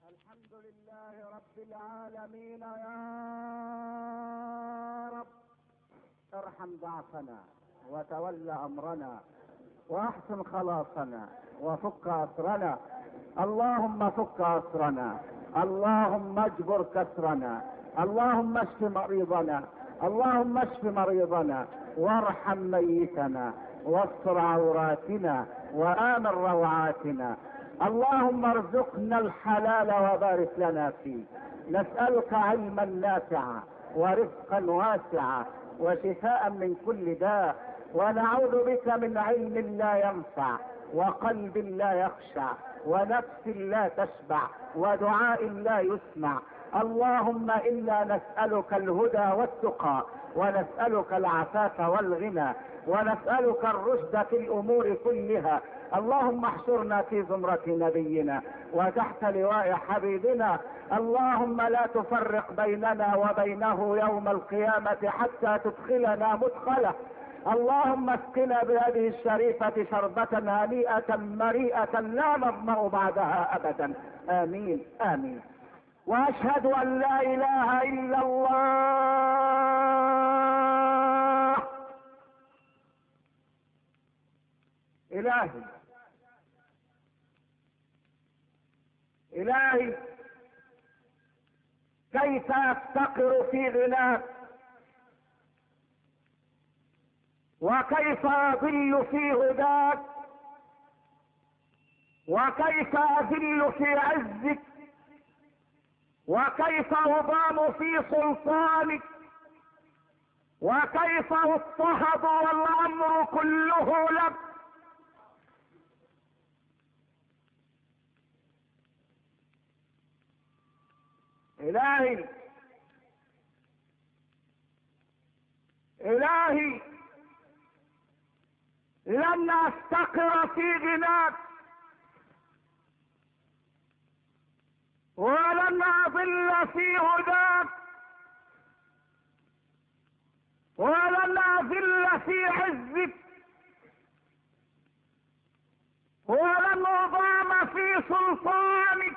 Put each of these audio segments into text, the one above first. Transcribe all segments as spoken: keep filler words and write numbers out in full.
الحمد لله رب العالمين. يا رب ارحم ضعفنا وتول امرنا واحسن خلاصنا وفك اسرنا. اللهم فك اسرنا، اللهم اجبر كسرنا، اللهم اشف مريضنا، اللهم اشف مريضنا وارحم ميتنا واستر عوراتنا وآمن روعاتنا. اللهم ارزقنا الحلال وبارك لنا فيه. نسألك علما نافعا ورزقا واسعا وشفاء من كل داء، ونعوذ بك من علم لا ينفع وقلب لا يخشع ونفس لا تشبع ودعاء لا يسمع. اللهم انا نسألك الهدى والتقى، ونسألك العفاف والغنى، ونسألك الرشد في الامور كلها. اللهم احشرنا في زمرة نبينا وتحت لواء حبيبنا. اللهم لا تفرق بيننا وبينه يوم القيامة حتى تدخلنا مدخله. اللهم اسقنا بهذه الشريفة شربة هنيئة مريئة لا نظمأ بعدها ابدا. امين امين. واشهد ان لا اله الا الله. الهي الهي كيف افتقر في غناك، وكيف اضل في هداك، وكيف اذل في عزك، وكيف اضام في سلطانك، وكيف اضطهد والامر كله لك. الهي الهي لن استقر في غناك، ولن اضل في هداك، ولن اذل في عزك، ولن اضام في سلطانك،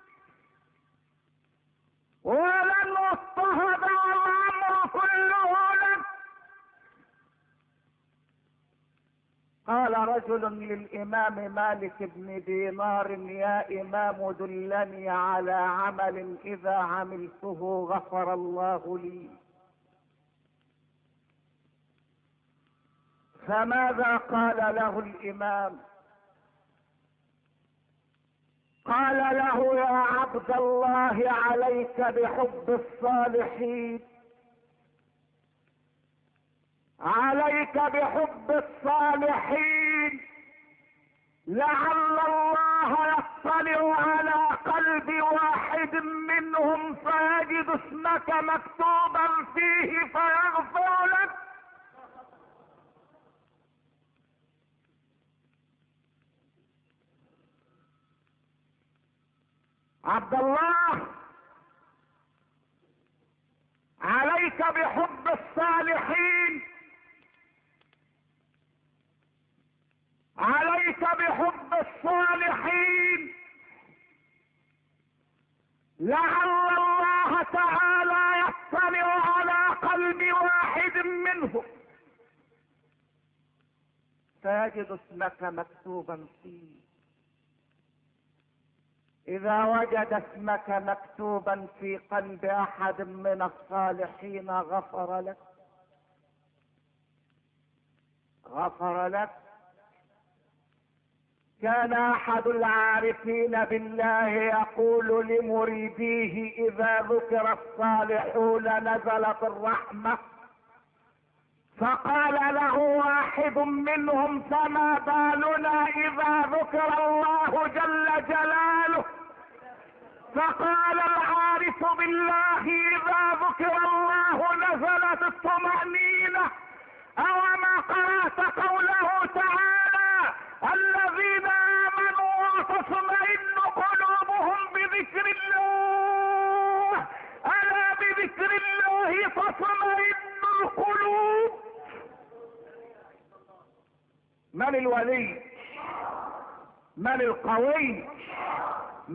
ولن اضطهد والامر كله لك. قال رجل للامام مالك بن دينار: يا امام دلني على عمل اذا عملته غفر الله لي. فماذا قال له الامام؟ قال له: يا عبد الله، عليك بحب الصالحين، عليك بحب الصالحين، لعل الله يطلع على قلب واحد منهم فيجد اسمك مكتوبا فيه فيغفر لك. عبد الله، عليك بحب الصالحين، عليك بحب الصالحين، لعل الله تعالى يطلع على قلب واحد منهم فيجد اسمك مكتوبا فيه. اذا وجد اسمك مكتوبا في قلب احد من الصالحين غفر لك، غفر لك. كان احد العارفين بالله يقول لمريديه: اذا ذكر الصالحون نزلت الرحمة. فقال له واحد منهم: فما بالنا اذا ذكر الله جل جلاله؟ فقال العارف بالله: اذا ذكر الله نزلت الطمأنينة. اوما قرأت قوله تعالى: الذين امنوا وتطمئن قلوبهم بذكر الله، الا بذكر الله تطمئن القلوب. من الولي؟ من القوي؟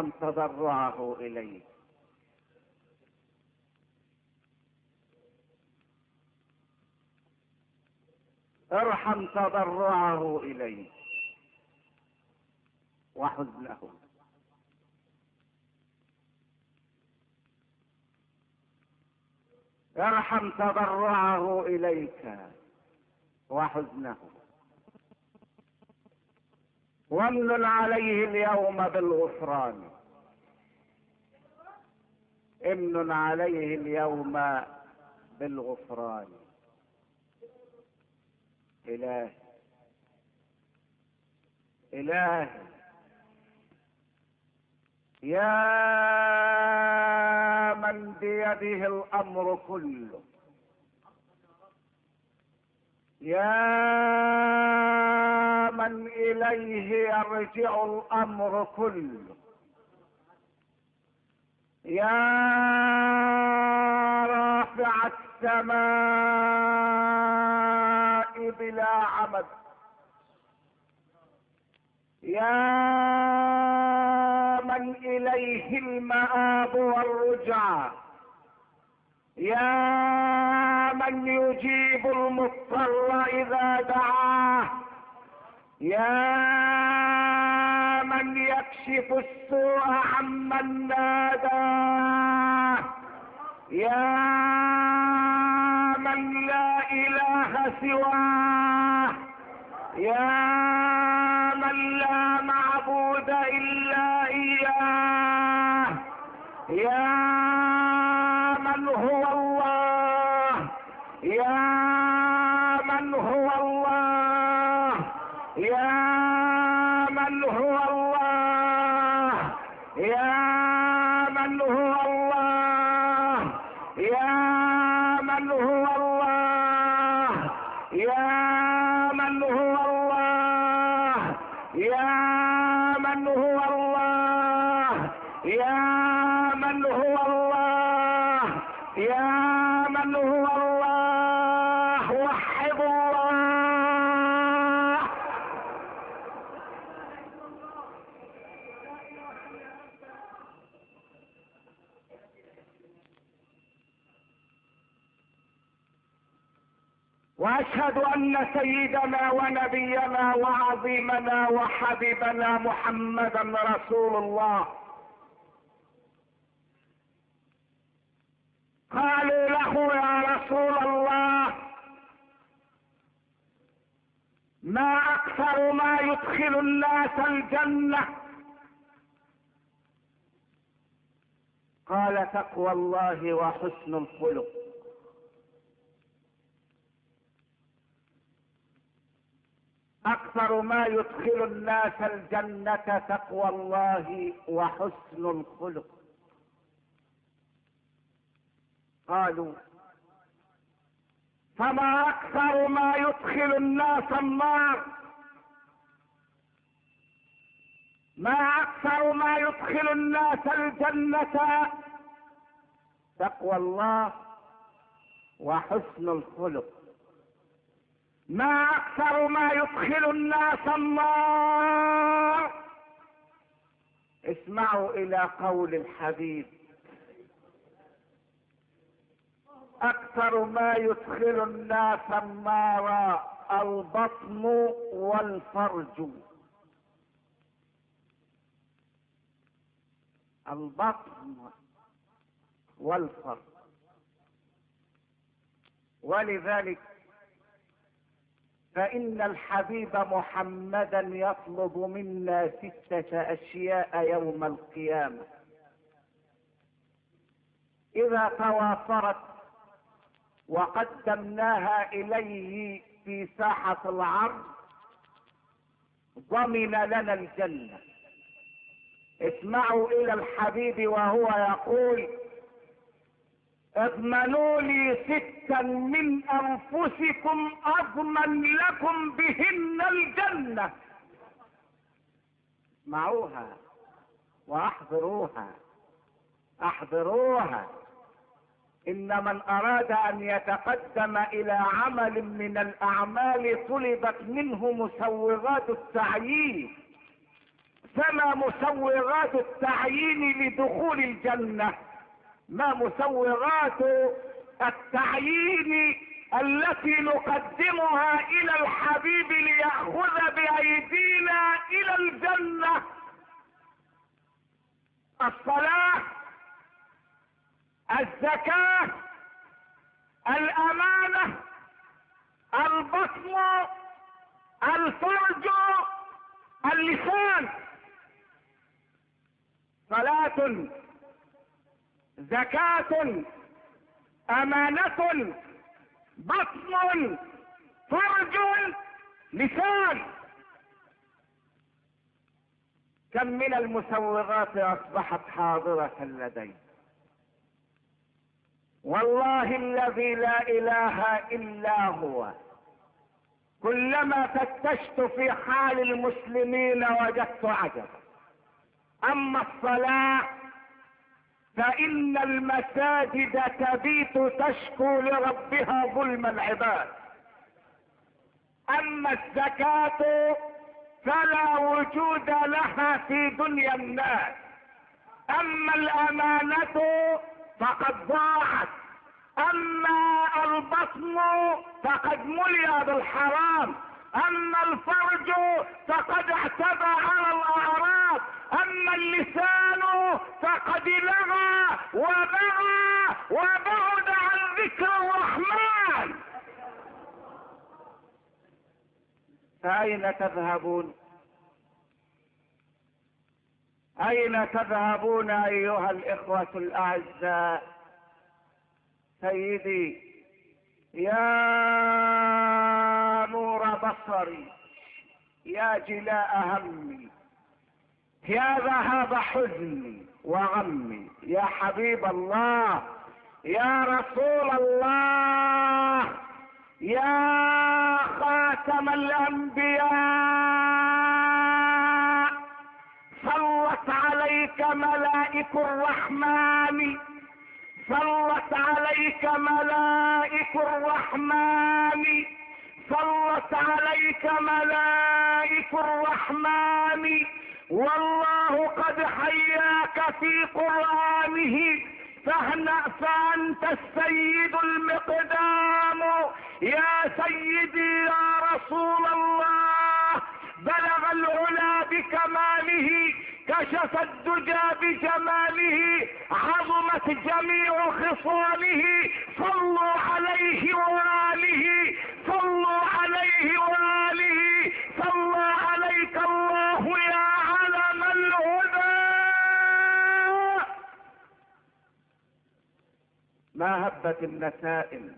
ارحم تضرعه إليك. ارحم تضرعه إليك وحزنه. ارحم تضرعه إليك وحزنه. وامنن عليه اليوم بالغفران. امنن عليه اليوم بالغفران. إلهي إلهي يا من بيده الأمر كله، يا من إليه يرجع الأمر كله، يا رافع السماء بلا عمد، يا من إليه المآب والرجعى، يا من يجيب المضطر إذا دعاه، يا من يكشف السوء عمن ناداه، يا من لا إله سواه، يا من لا معبود إلا إياه، يا من هو الله، يا من هو الله، يا من هو الله، يا من هو الله، يا من هو الله، يا من هو الله، يا من هو الله، يا من هو الله، يا من هو الله. وحد الله. واشهد ان سيدنا ونبينا وعظيمنا وحبيبنا محمدا رسول الله. قالوا له يا رسول الله ما اكثر ما يدخل الناس الجنة؟ قال تقوى الله وحسن الخلق. اكثر ما يدخل الناس الجنة تقوى الله وحسن الخلق. قالوا فما اكثر ما يدخل الناس النار؟ ما اكثر ما يدخل الناس الجنة؟ تقوى الله وحسن الخلق. ما اكثر ما يدخل الناس النار؟ اسمعوا الى قول الحبيب اكثر ما يدخل الناس النار البطن والفرج. البطن والفرج. ولذلك فإن الحبيب محمدا يطلب منا ستة أشياء يوم القيامة إذا توافرت وقدمناها إليه في ساحة العرض ضمن لنا الجنة. اسمعوا إلى الحبيب وهو يقول اضمنوا لي ستا من أنفسكم أضمن لكم بهن الجنة. اسمعوها واحضروها احضروها. إن من أراد أن يتقدم إلى عمل من الأعمال طلبت منه مسوغات التعيين. فما مسوغات التعيين لدخول الجنة؟ ما مسوغات التعيين التي نقدمها الى الحبيب ليأخذ بايدينا الى الجنة؟ الصلاة، الزكاة، الامانة، البطن، الفرج، اللسان. صلاة، زكاة، امانة، بطن، فرج، لسان. كم من المسوغات اصبحت حاضرة لدي. والله الذي لا اله الا هو كلما فتشت في حال المسلمين وجدت عجبا. اما الصلاة فان المساجد تبيت تشكو لربها ظلم العباد. اما الزكاة فلا وجود لها في دنيا الناس. اما الامانة فقد ضاعت. اما البطن فقد ملئ بالحرام. اما الفرج فقد اعتدى على الاعراض. اما اللسان فقد لغى وبغى وبعد عن ذكر الرحمن. فاين تذهبون؟ اين تذهبون ايها الاخوة الاعزاء؟ سيدي يا نور بصري، يا جلاء همي، يا ذهاب حزني وغمي، يا حبيب الله، يا رسول الله، يا خاتم الانبياء، صلت عليك ملائك الرحمن، صلت عليك ملائك الرحمن، صلت عليك ملائك الرحمن. والله قد حياك في قرآنه فاهنأ فأنت السيد المقدام. يا سيدي يا رسول الله، بلغ العلا بكماله، كشف الدجى بجماله، عظمت جميع خصاله. صلوا عليه وآله، صلوا عليه وآله، صلى عليك الله يا علم الهدى. ما هبت النسائم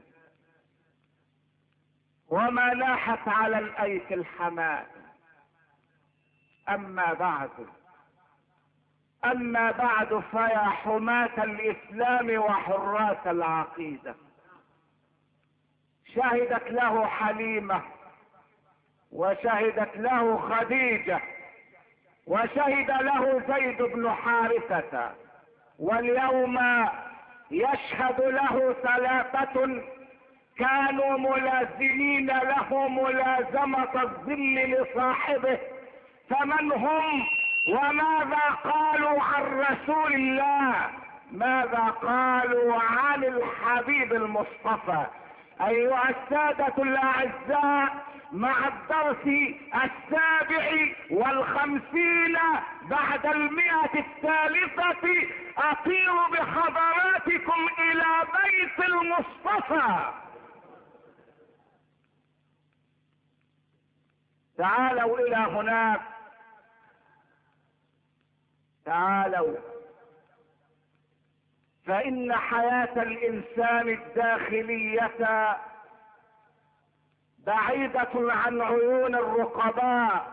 وما لاحت على الايك الحمائم. اما بعد اما بعد فيا حماة الاسلام وحراس العقيدة، شهدت له حليمة، وشهدت له خديجة، وشهد له زيد بن حارثة، واليوم يشهد له ثلاثة كانوا ملازمين له ملازمة الظل لصاحبه. فمن هم وماذا قالوا عن رسول الله؟ ماذا قالوا عن الحبيب المصطفى؟ ايها السادة الاعزاء، مع الدرس السابع والخمسين بعد المئة الثالثة اطير بحضراتكم الى بيت المصطفى. تعالوا الى هناك، تعالوا، فإن حياة الإنسان الداخلية بعيدة عن عيون الرقباء.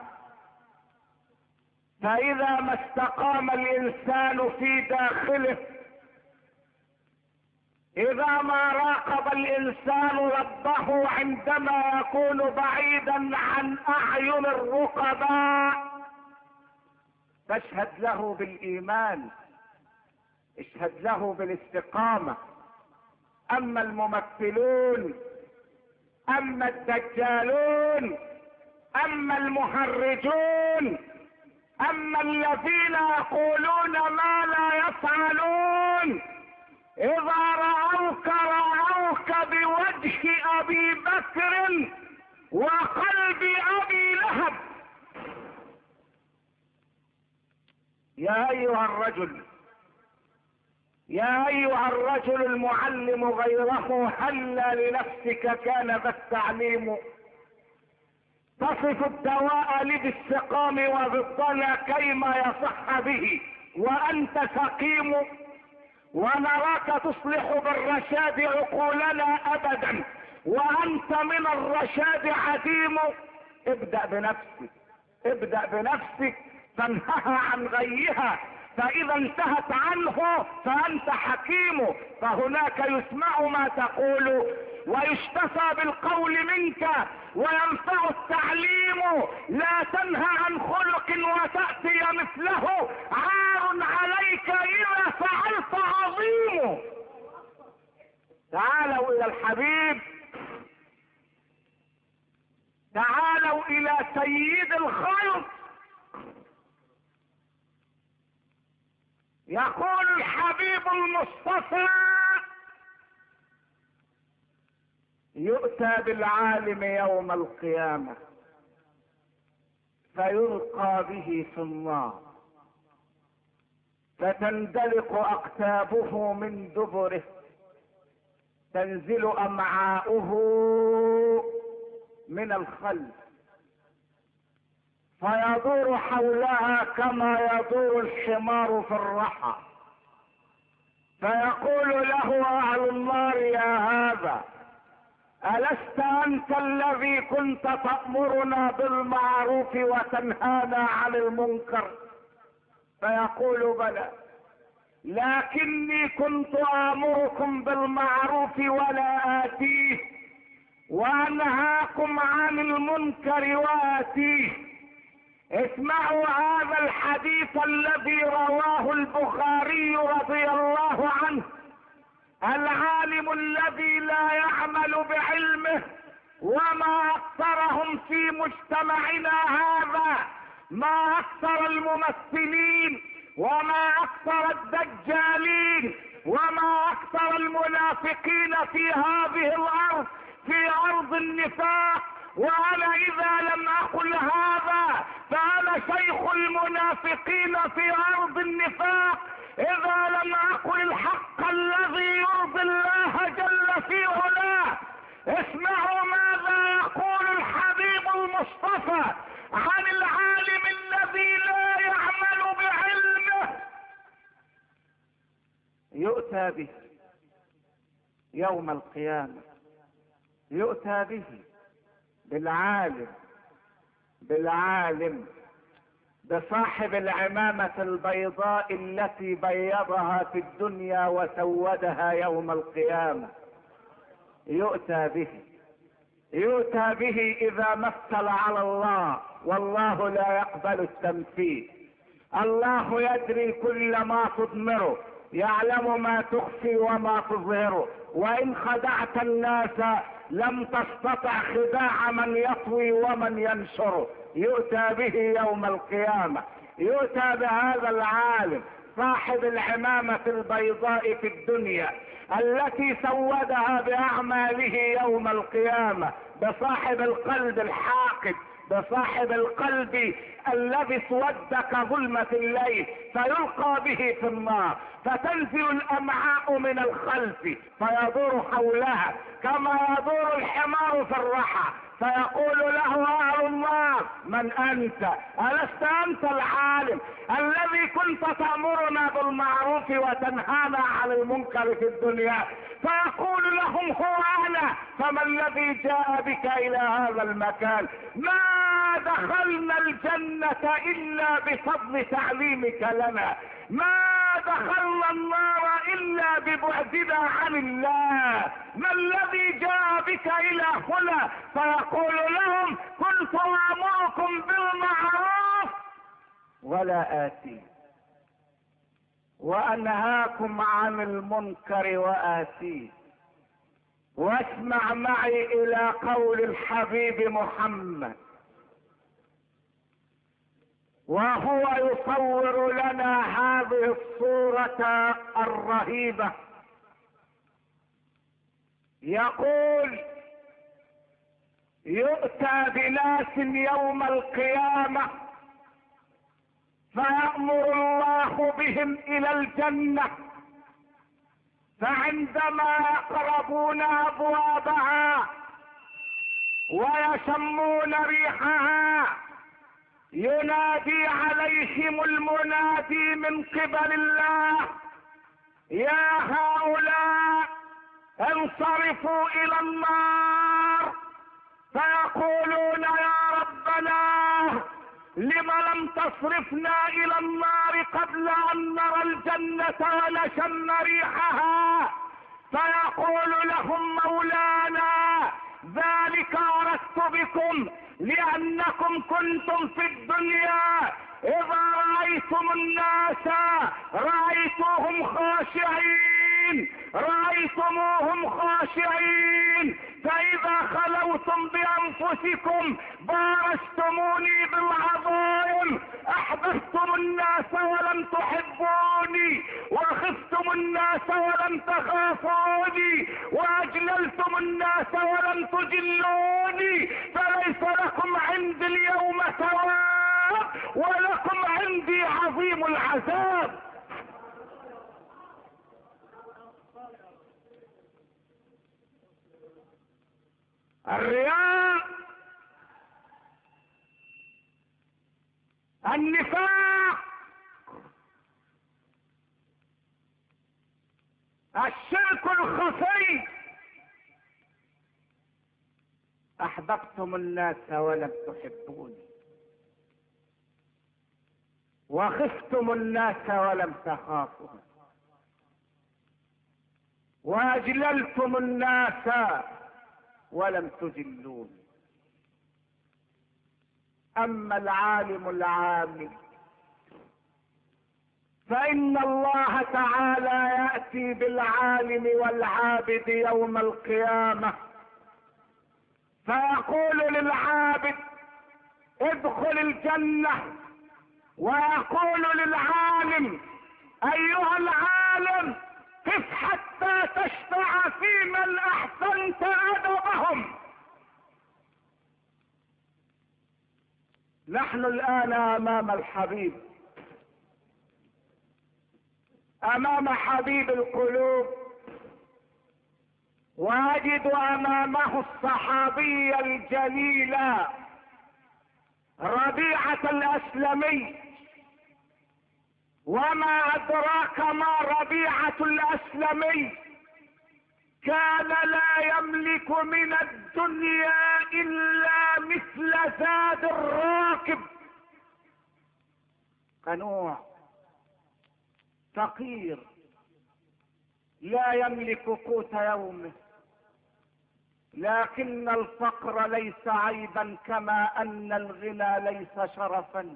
فإذا ما استقام الإنسان في داخله، إذا ما راقب الإنسان ربه عندما يكون بعيدا عن أعين الرقباء، فاشهد له بالإيمان، اشهد له بالاستقامة. أما الممثلون، أما الدجالون، أما المهرجون، اما الذين يقولون ما لا يفعلون اذا رأوك رأوك بوجه ابي بكر وقلب ابي لهب. يا ايها الرجل يا ايها الرجل المعلم غيره، هلا لنفسك كان ذا التعليم. تصف الدواء لبالسقام وبالضنا كيما يصح به وانت سقيم. ونراك تصلح بالرشاد عقولنا ابدا وانت من الرشاد عديم. ابدأ بنفسك ابدأ بنفسك فانهها عن غيها، فاذا انتهت عنه فانت حكيم. فهناك يسمع ما تقول ويشتفى بالقول منك وينفع التعليم. لا تنهى عن خلق وتأتي مثله، عار عليك اذا فعلت عظيم. تعالوا الى الحبيب، تعالوا الى سيد الخلق. يقول الحبيب المصطفى: يؤتى بالعالم يوم القيامة فيلقى به في النار فتندلق اقتابه من دبره، تنزل امعاؤه من الخلف فيدور حولها كما يدور الحمار في الرحى. فيقول له اهل النار: يا هذا ألست أنت الذي كنت تأمرنا بالمعروف وتنهانا عن المنكر؟ فيقول: بلى، لكني كنت آمركم بالمعروف ولا آتيه وأنهاكم عن المنكر وآتيه. اسمعوا هذا الحديث الذي رواه البخاري رضي الله عنه: العالم الذي لا يعمل بعلمه، وما اكثرهم في مجتمعنا هذا، ما اكثر الممثلين وما اكثر الدجالين وما اكثر المنافقين في هذه الارض، في ارض النفاق. وانا اذا لم اقل هذا فانا شيخ المنافقين في ارض النفاق، اذا لم اقل الحق الذي يرضي الله جل في علاه. اسمعوا ماذا يقول الحبيب المصطفى عن العالم الذي لا يعمل بعلمه: يؤتى به يوم القيامة، يؤتى به بالعالم بالعالم بصاحب العمامة البيضاء التي بيضها في الدنيا وسودها يوم القيامة. يؤتى به يؤتى به إذا مثل على الله، والله لا يقبل التمثيل. الله يدري كل ما تضمره، يعلم ما تخفي وما تظهره. وإن خدعت الناس لم تستطع خداع من يطوي ومن ينشره. يؤتى به يوم القيامة، يؤتى بهذا العالم صاحب العمامة البيضاء في الدنيا التي سودها بأعماله يوم القيامة، بصاحب القلب الحاقد، بصاحب القلب الذي اسود كظلمة الليل، فيلقى به في النار فتنزل الامعاء من الخلف فيدور حولها كما يدور الحمار في الرحى. فيقول له اهل النار: من انت؟ الست انت العالم الذي كنت تأمرنا بالمعروف وتنهانا عن المنكر في الدنيا؟ فيقول لهم: هو انا. فما الذي جاء بك الى هذا المكان؟ ما دخلنا الجنة الا بفضل تعليمك لنا، ما دخلنا النار الا ببعدنا عن الله، ما الذي جاء بك الى هنا؟ فيقول لهم: كنت امركم بالمعروف ولا آتي وانهاكم عن المنكر وآتيه. واسمع معي الى قول الحبيب محمد: وهو يصور لنا هذه الصورة الرهيبة. يقول: يؤتى بناس يوم القيامة فيأمر الله بهم إلى الجنة، فعندما يقربون أبوابها ويشمون ريحها ينادي عليهم المنادي من قبل الله: يا هؤلاء انصرفوا إلى النار. فيقولون: يا ربنا لم لم تصرفنا إلى النار قبل أن نرى الجنة ونشم ريحها؟ فيقول لهم مولانا: ذلك أردت بكم، لأنكم كنتم في الدنيا إذا رأيتم الناس رأيتوهم خاشعين رأيتموهم خاشعين، فإذا خلوتم بأنفسكم بارزتموني بالعظائم، أحببتم الناس ولم تحبوني، وخفتم الناس ولم تخافوني، وأجللتم الناس ولم تجلوني، فليس لكم عندي اليوم ثواب ولكم عندي عظيم العذاب. الرياء، النفاق، الشرك الخفي. احببتم الناس ولم تحبوني، وخفتم الناس ولم تخافوا، واجللتم الناس ولم تجلون. اما العالم العامل فان الله تعالى ياتي بالعالم والعابد يوم القيامه فيقول للعابد: ادخل الجنه، ويقول للعالم: ايها العالم قف حتى تشفع في من احسنت ادبهم. نحن الان امام الحبيب، امام حبيب القلوب، واجد امامه الصحابي الجليل ربيعة الاسلمي. وما ادراك ما ربيعة الاسلمي؟ كان لا يملك من الدنيا الا مثل زاد الراكب، قنوع فقير لا يملك قوت يومه. لكن الفقر ليس عيبا كما ان الغنى ليس شرفا،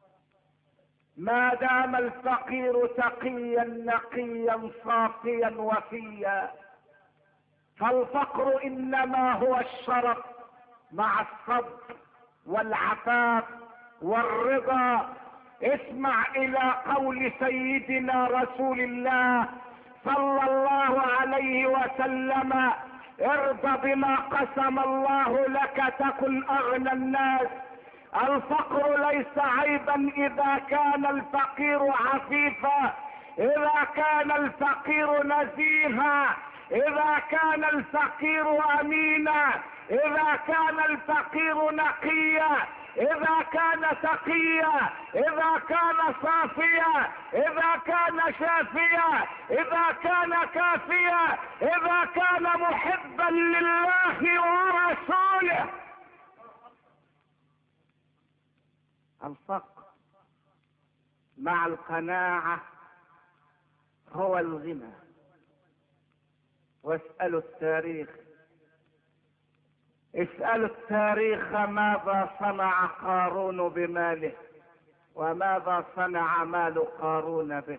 ما دام الفقير تقيا نقيا صافيا وفيا. فالفقر انما هو الشرف مع الصبر والعفاف والرضا. اسمع الى قول سيدنا رسول الله صلى الله عليه وسلم: ارض بما قسم الله لك تكن اغنى الناس. الفقر ليس عيبا اذا كان الفقير عفيفا، اذا كان الفقير نزيها، اذا كان الفقير امينا، اذا كان الفقير نقيا، اذا كان تقيا، اذا كان صافيا، اذا كان شافيا، اذا كان كافيا، اذا كان محبا لله ورسوله. الفقر مع القناعة هو الغنى. واسألوا التاريخ، اسألوا التاريخ ماذا صنع قارون بماله وماذا صنع مال قارون به.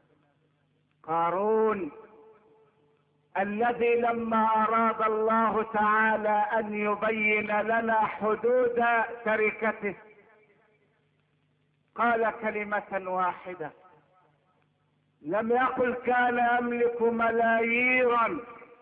قارون الذي لما أراد الله تعالى أن يبين لنا حدود تركته قال كلمة واحدة، لم يقل كان يملك ملاييرا،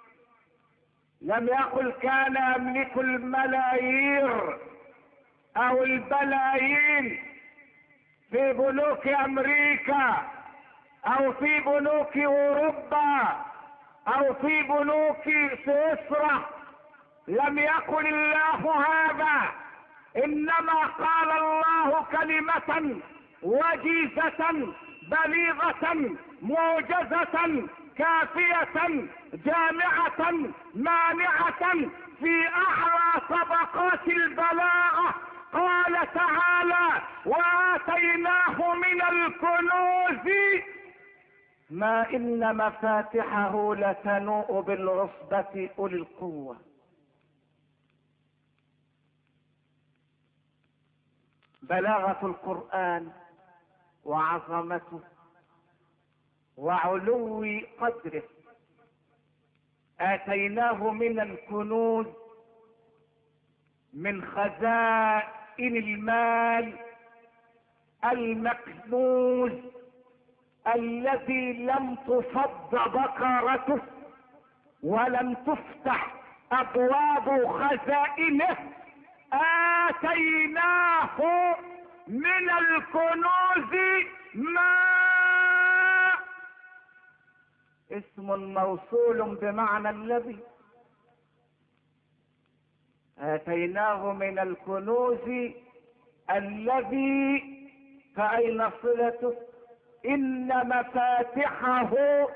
لم يقل كان يملك الملايير او البلايين في بنوك امريكا او في بنوك اوروبا او في بنوك سويسرا. لم يقل الله هذا، انما قال الله كلمة وجيزة بليغة موجزة كافية جامعة مانعة في اعلى طبقات البلاغة. قال تعالى: واتيناه من الكنوز ما ان مفاتحه لتنوء بالعصبة اولي القوة. بلاغة القرآن وعظمته وعلو قدره. آتيناه من الكنوز، من خزائن المال المكنوز الذي لم تفض بقرته ولم تفتح ابواب خزائنه. آتيناه من الكنوز ما اسم موصول بمعنى الذي. آتيناه من الكنوز الذي، فأين صلته؟ إن مفاتحه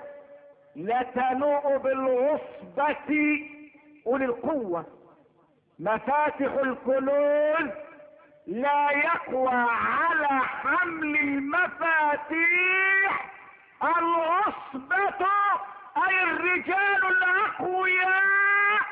لتنوء بالعصبة أولي القوة. مفاتح الكنوز لا يقوى على حمل المفاتيح العصبة، أي الرجال الأقوياء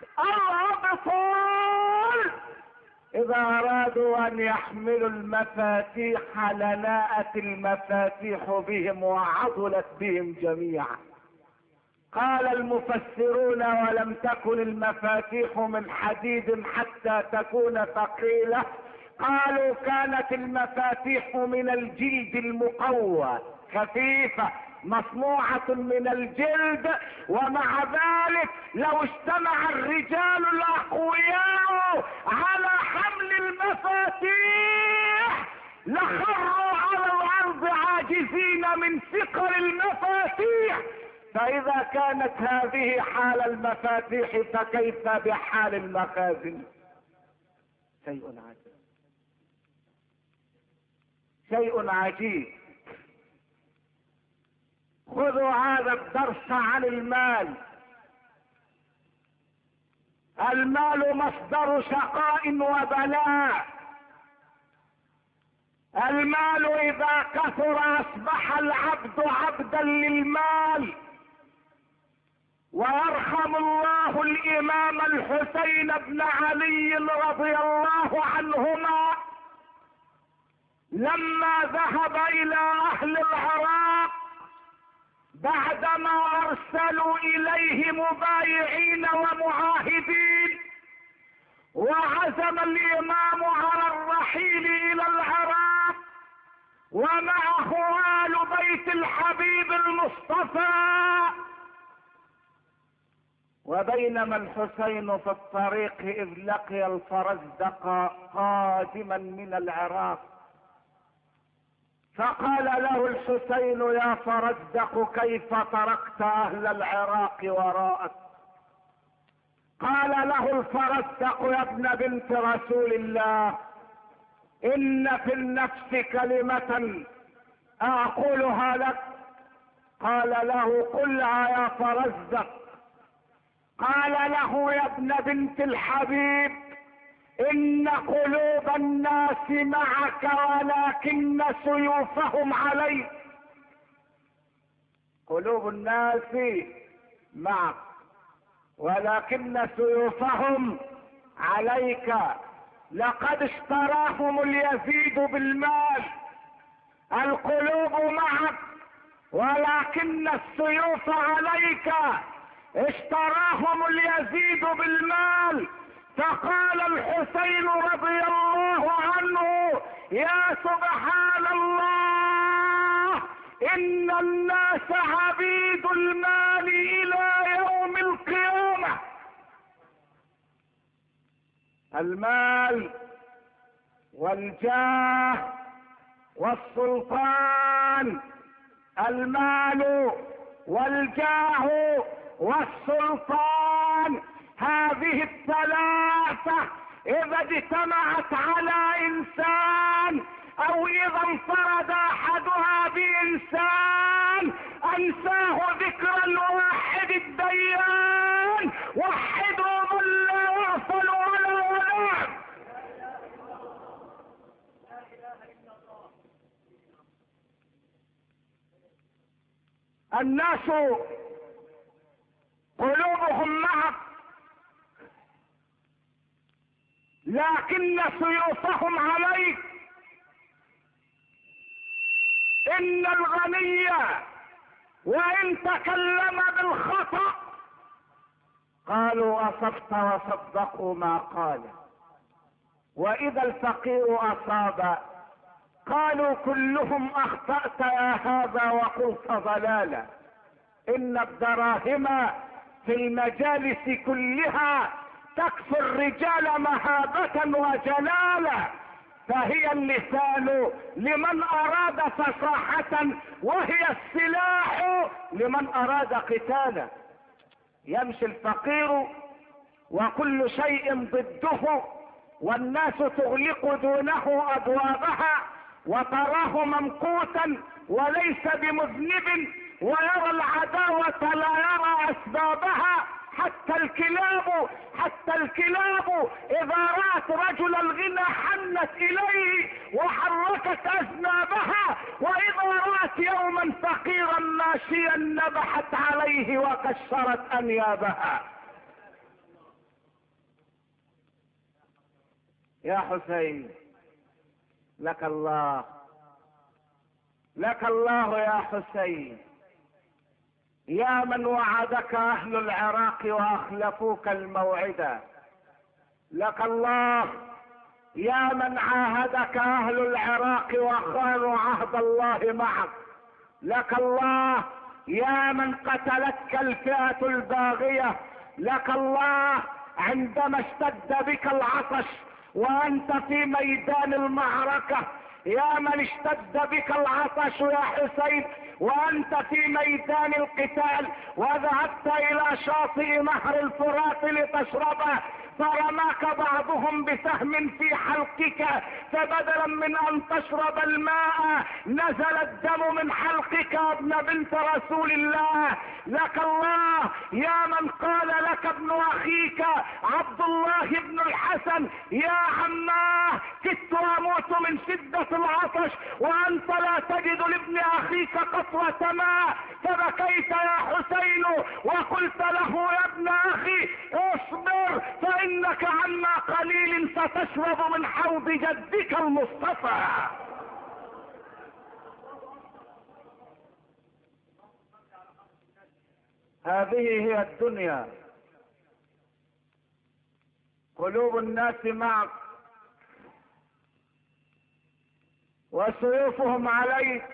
الأبطال. إذا أرادوا أن يحملوا المفاتيح لناءت المفاتيح بهم وعضلت بهم جميعا. قال المفسرون: ولم تكن المفاتيح من حديد حتى تكون ثقيلة. قالوا: كانت المفاتيح من الجلد المقوى خفيفة مصنوعة من الجلد. ومع ذلك لو اجتمع الرجال الأقوياء على حمل المفاتيح لخروا على الأرض عاجزين من ثقل المفاتيح. فإذا كانت هذه حال المفاتيح فكيف بحال المخازن؟ شيء عجيب، شيء عجيب. خذوا هذا الدرس عن المال. المال مصدر شقاء وبلاء. المال إذا كثر أصبح العبد عبدا للمال. ويرحم الله الإمام الحسين بن علي رضي الله عنهما لما ذهب إلى أهل العراق بعدما أرسلوا إليه مبايعين ومعاهدين، وعزم الإمام على الرحيل إلى العراق ومعه آل بيت الحبيب المصطفى. وبينما الحسين في الطريق إذ لقي الفرزدق قادما من العراق، فقال له الحسين: يا فرزدق كيف تركت أهل العراق وراءك؟ قال له الفرزدق: يا ابن بنت رسول الله، إن في النفس كلمة أقولها لك. قال له: قلها يا فرزدق. قال له: يا ابن بنت الحبيب، إن قلوب الناس معك ولكن سيوفهم عليك. قلوب الناس معك ولكن سيوفهم عليك. لقد اشتراهم اليزيد بالمال. القلوب معك ولكن السيوف عليك. اشتراهم اليزيد بالمال. فقال الحسين رضي الله عنه: يا سبحان الله، إن الناس عبيد المال إلى يوم القيامة. المال والجاه والسلطان، المال والجاه والسلطان، هذه الثلاثة إذا اجتمعت على إنسان أو إذا انفرد أحدها بإنسان أنساه ذكر الواحد الديان. وحدوا من لا يغفل ولا ينام. الناس قلوبهم معك، لكن سيوفهم عليك. إن الغني وإن تكلم بالخطأ قالوا أصبت وصدقوا ما قال، وإذا الفقير أصاب قالوا كلهم أخطأت يا هذا وقلت ضلالا. إن الدراهم في المجالس كلها تكفي الرجال مهابة وجلالا، فهي اللسان لمن أراد فصاحة، وهي السلاح لمن أراد قتالا. يمشي الفقير وكل شيء ضده، والناس تغلق دونه أبوابها، وتراه ممقوتا وليس بمذنب، ويرى العداوة لا يرى أسبابها. حتى الكلاب حتى الكلاب إذا رأت رجل الغنى حنت إليه وحركت أذنابها، وإذا رأت يوما فقيرا ماشيا نبحت عليه وكسرت أنيابها. يا حسين لك الله، لك الله يا حسين، يا من وعدك أهل العراق وأخلفوك الموعد. لك الله يا من عاهدك أهل العراق وخانوا عهد الله معك. لك الله يا من قتلتك الفئة الباغية. لك الله عندما اشتد بك العطش وأنت في ميدان المعركة، يا من اشتد بك العطش يا حسين وأنت في ميدان القتال، وذهبت إلى شاطئ نهر الفرات لتشربه، فرماك بعضهم بسهم في حلقك، فبدلا من ان تشرب الماء نزل الدم من حلقك يا ابن بنت رسول الله. لك الله يا من قال لك ابن اخيك عبد الله بن الحسن يا عماه كدت اموت من شدة العطش وانت لا تجد لابن اخيك قطرة ماء، فبكيت يا حسين وقلت له يا ابن اخي اصبر فانك عما قليل ستشرب من حوض جدك المصطفى. هذه هي الدنيا، قلوب الناس معك وسيوفهم عليك.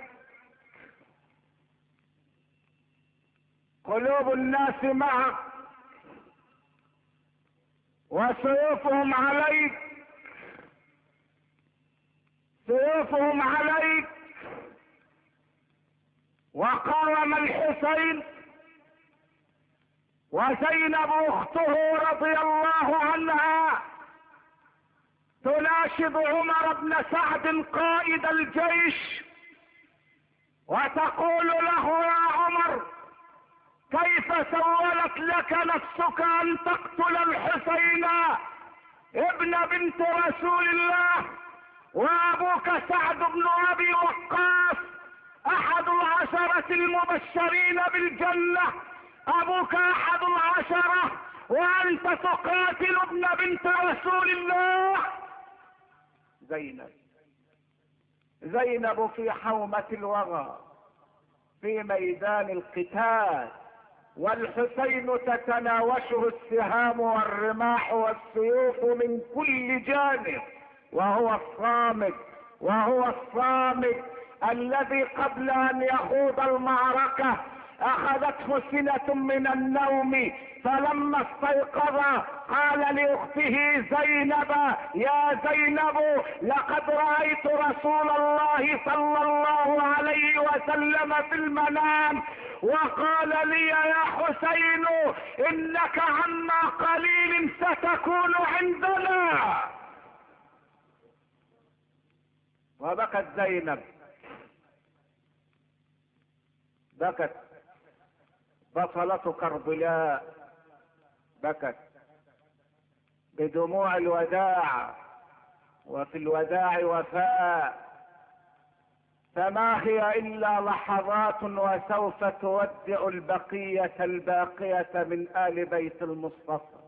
قلوب الناس معك وسيوفهم عليك، سيوفهم عليك. وقام الحسين وزينب اخته رضي الله عنها تناشد عمر بن سعد قائد الجيش وتقول له يا عمر كيف سولت لك نفسك ان تقتل الحسين ابن بنت رسول الله، وابوك سعد بن ابي وقاص احد العشرة المبشرين بالجنة، ابوك احد العشرة وانت تقاتل ابن بنت رسول الله. زينب زينب في حومة الوغى في ميدان القتال، والحسين تتناوشه السهام والرماح والسيوف من كل جانب، وهو الصامت وهو الصامت الذي قبل ان يخوض المعركة اخذته سنة من النوم، فلما استيقظ قال لاخته زينب: يا زينب، لقد رأيت رسول الله صلى الله عليه وسلم في المنام وقال لي: يا حسين، انك عما قليل ستكون عندنا. وبكت زينب، بكت بطلة كربلاء، بكت بدموع الوداع، وفي الوداع وفاء، فما هي الا لحظات وسوف تودع البقية الباقية من آل بيت المصطفى.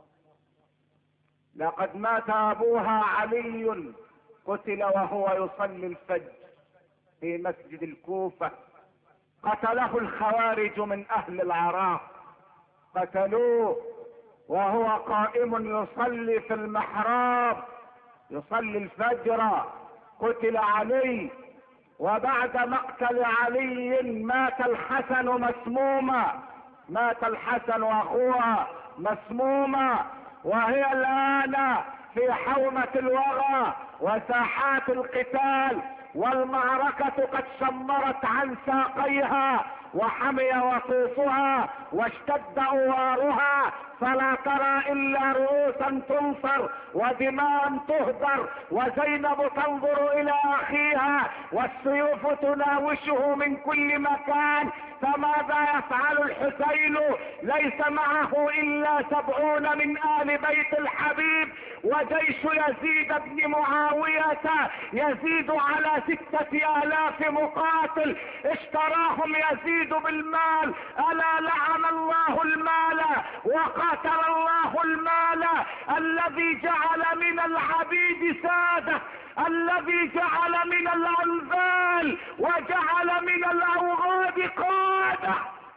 لقد مات ابوها علي، قتل وهو يصلي الفجر في مسجد الكوفة، قتله الخوارج من اهل العراق، قتلوه وهو قائم يصلي في المحراب يصلي الفجر، قتل علي. وبعد مقتل علي مات الحسن مسموما، مات الحسن واخوها مسموما، وهي الان في حومة الوغى وساحات القتال، والمعركة قد شمرت عن ساقيها وحمي وطوفها واشتد اوارها، فلا ترى الا رؤوسا تنصر ودماء تهدر، وزينب تنظر الى اخيها والسيوف تناوشه من كل مكان. فماذا يفعل الحسين؟ ليس معه الا سبعون من آل بيت الحبيب، وجيش يزيد بن معاوية يزيد على ستة الاف مقاتل، اشتراهم يزيد بالمال. الا لعن الله المال وقاتل الله المال الذي جعل من العبيد سادة، الذي جعل من الانفال وجعل من الاوغاد قادة.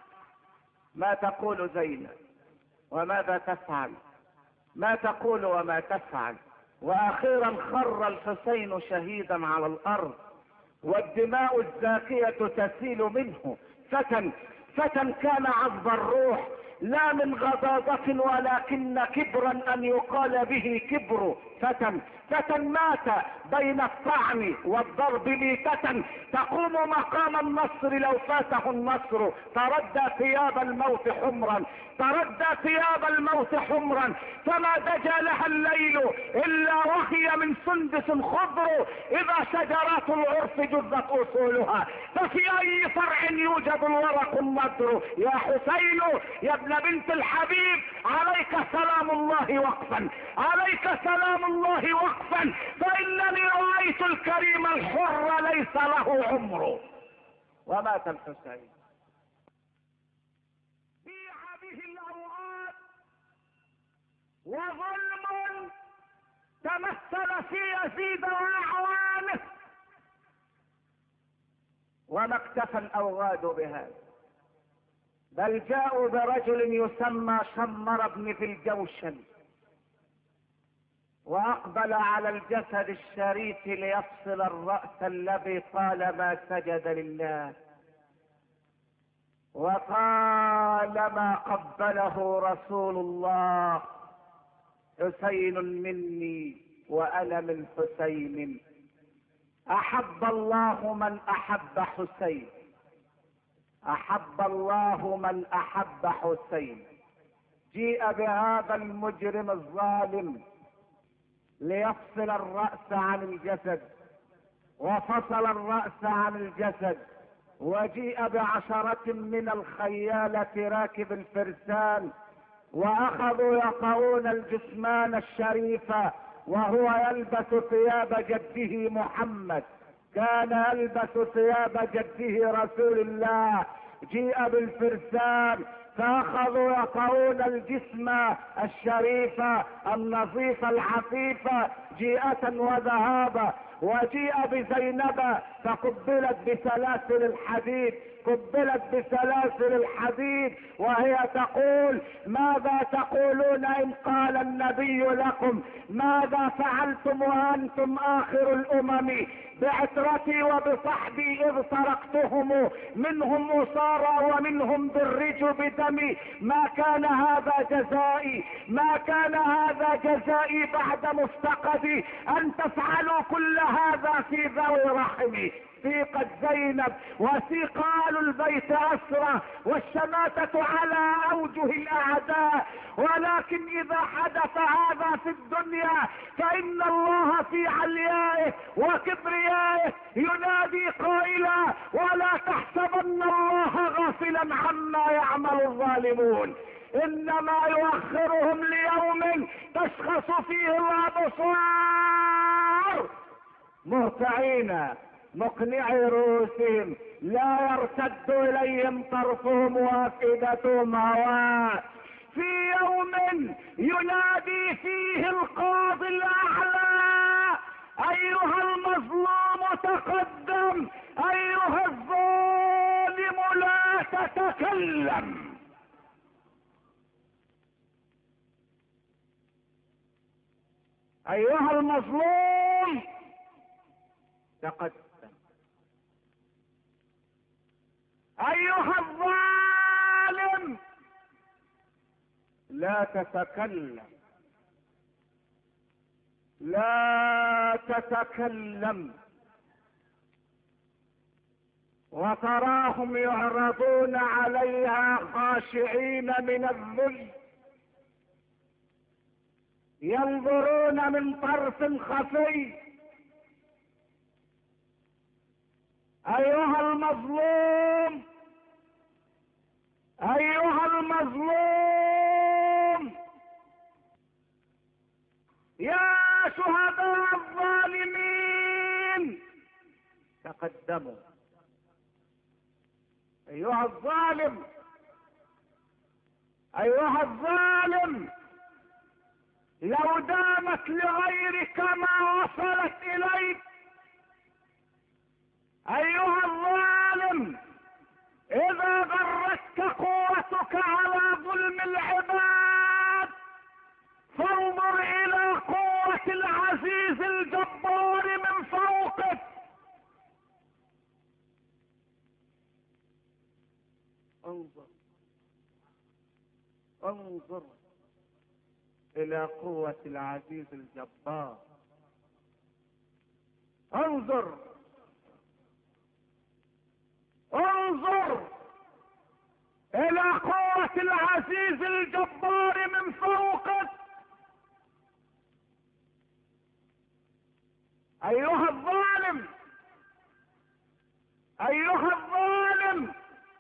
ما تقول زينب وماذا تفعل؟ ما تقول وما تفعل؟ واخيرا خر الحسين شهيدا على الارض، والدماء الزاكية تسيل منه. فتى فتى كان عذب الروح، لا من غضاضة ولكن كبرا ان يقال به كبر. فتى فتى مات بين الطعن والضرب ميتة، تقوم مقام النصر لو فاته النصر. تردى ثياب الموت حمرا، تردى ثياب الموت حمرا، فما دجى لها الليل الا وهي من سندس خضر، اذا شجرات العرف جذت اصولها، ففي اي فرع يوجد الورق النضر. يا حسين يا ابن بنت الحبيب، عليك سلام الله وقفا، عليك سلام الله وقفا، فانني رايت الكريم الحر ليس له عمر. ومات الحسين. في هذه الاوقات وظلم تمثل في يزيد واعوانه، وما اكتفى الاوغاد بهذا، بل جاءوا برجل يسمى شمر بن ذي الجوشن، واقبل على الجسد الشريف ليفصل الرأس الذي طالما سجد لله، وطالما قبله رسول الله: حسين مني وانا من حسين، احب الله من احب حسين، احب الله من احب حسين. جيء بهذا المجرم الظالم ليفصل الرأس عن الجسد، وفصل الرأس عن الجسد، وجيء بعشرة من الخيالة راكب الفرسان، واخذوا يطؤون الجثمان الشريف وهو يلبس ثياب جده محمد، كان يلبس ثياب جده رسول الله. جيء بالفرسان فاخذوا يطؤون الجسم الشريف النظيف العفيف جيئة وذهابا، وجيء بزينب فقبلت بسلاسل الحديد، قبلت بسلاسل الحديد وهي تقول: ماذا تقولون إن قال النبي لكم ماذا فعلتم وأنتم آخر الأمم بعترتي وبصحبي إذ سرقتهم منهم أسارى ومنهم بالرج بدمي؟ ما كان هذا جزائي، ما كان هذا جزائي بعد مفتقدي أن تفعلوا كل هذا في ذوي رحمي. سيقت زينب وسيق آل البيت أسرى والشماتة على أوجه الأعداء، ولكن إذا حدث هذا في الدنيا فإن الله في عليائه وكبريائه ينادي قائلا: ولا تحسبن الله غافلا عما يعمل الظالمون، إنما يؤخرهم ليوم تشخص فيه الأبصار مهطعين مقنعي رؤوسهم لا يرتد إليهم طرفهم وأفئدتهم هواء، في يوم ينادي فيه القاضي الأعلى: أيها المظلوم تقدم، أيها الظالم لا تتكلم. أيها المظلوم تقدم، أيها الظالم لا تتكلم، لا تتكلم. وتراهم يعرضون عليها خاشعين من الذل، ينظرون من طرف خفي. أيها المظلوم، أيها المظلوم، يا شهداء الظالمين تقدموا. أيها الظالم، أيها الظالم، لو دامت لغيرك ما وصلت إليك. أيها الظالم، إذا غرتك قوتك على ظلم العباد فانظر إلى قوة العزيز الجبار من فوقك. انظر انظر إلى قوة العزيز الجبار، انظر انظر الى قوة العزيز الجبار من فوقك. ايها الظالم، ايها الظالم،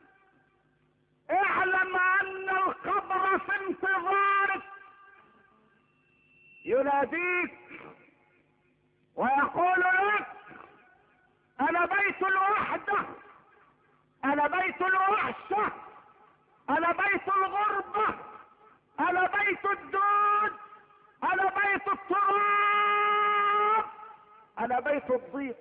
اعلم ان القبر في انتظارك، يناديك ويقول لك: انا بيت الوحدة، انا بيت الوحشة، انا بيت الغربة، انا بيت الدود، انا بيت التراب، انا بيت الضيق.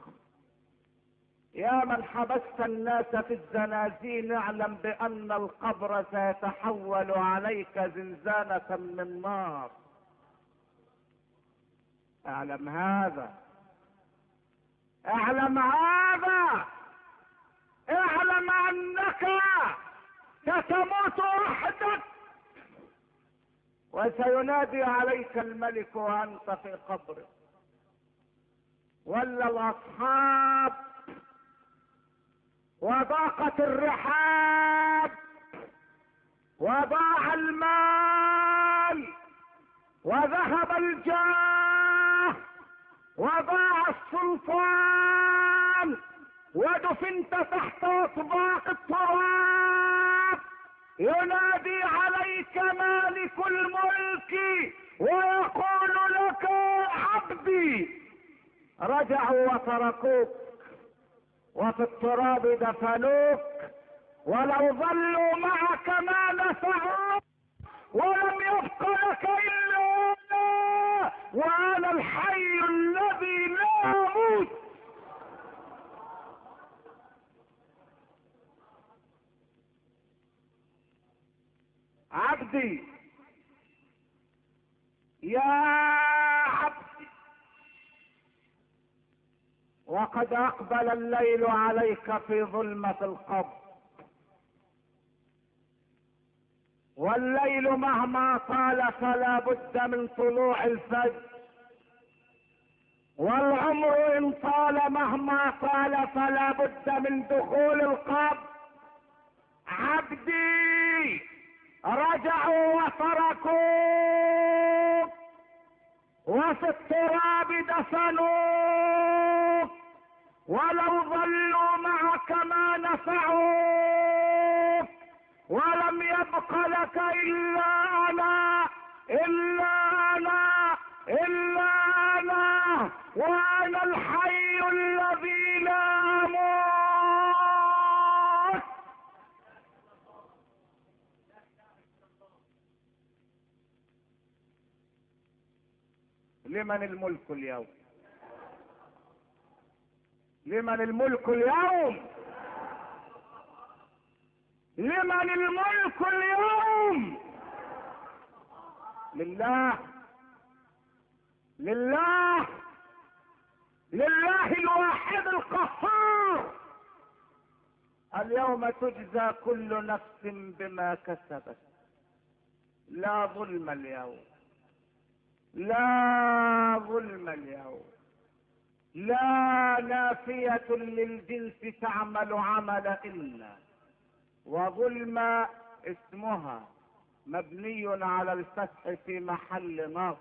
يا من حبست الناس في الزنازين اعلم بان القبر سيتحول عليك زنزانة من نار. اعلم هذا، اعلم هذا، اعلم انك ستموت وحدك وسينادي عليك الملك وانت في قبرك. ولا الاصحاب وضاقت الرحاب وضاع المال وذهب الجاه وضاع السلطان ودفنت تحت اطباق التراب، ينادي عليك مالك الملك ويقول لك: عبدي. رجعوا وتركوك وفي التراب دفنوك، ولو ظلوا معك ما نفعوك، ولم يبق لك الا الله، وانا الحي الذي لا اموت. عبدي يا عبدي وقد اقبل الليل عليك في ظلمة القبر، والليل مهما طال فلا بد من طلوع الفجر، والعمر ان طال مهما طال فلا بد من دخول القبر. عبدي رجعوا وتركوك وفي التراب دفنوك، ولو ظلوا معك ما نفعوك، ولم يبق لك الا انا الا انا الا انا، وانا الحي الذي لا اموت. لمن الملك اليوم؟ لمن الملك اليوم؟ لمن الملك اليوم؟ لله، لله، لله الواحد القهار. اليوم تجزى كل نفس بما كسبت، لا ظلم اليوم، لا ظلم اليوم، لا نافية للجنس تعمل عمل إلا، وظلم اسمها مبني على الفتح في محل نصب،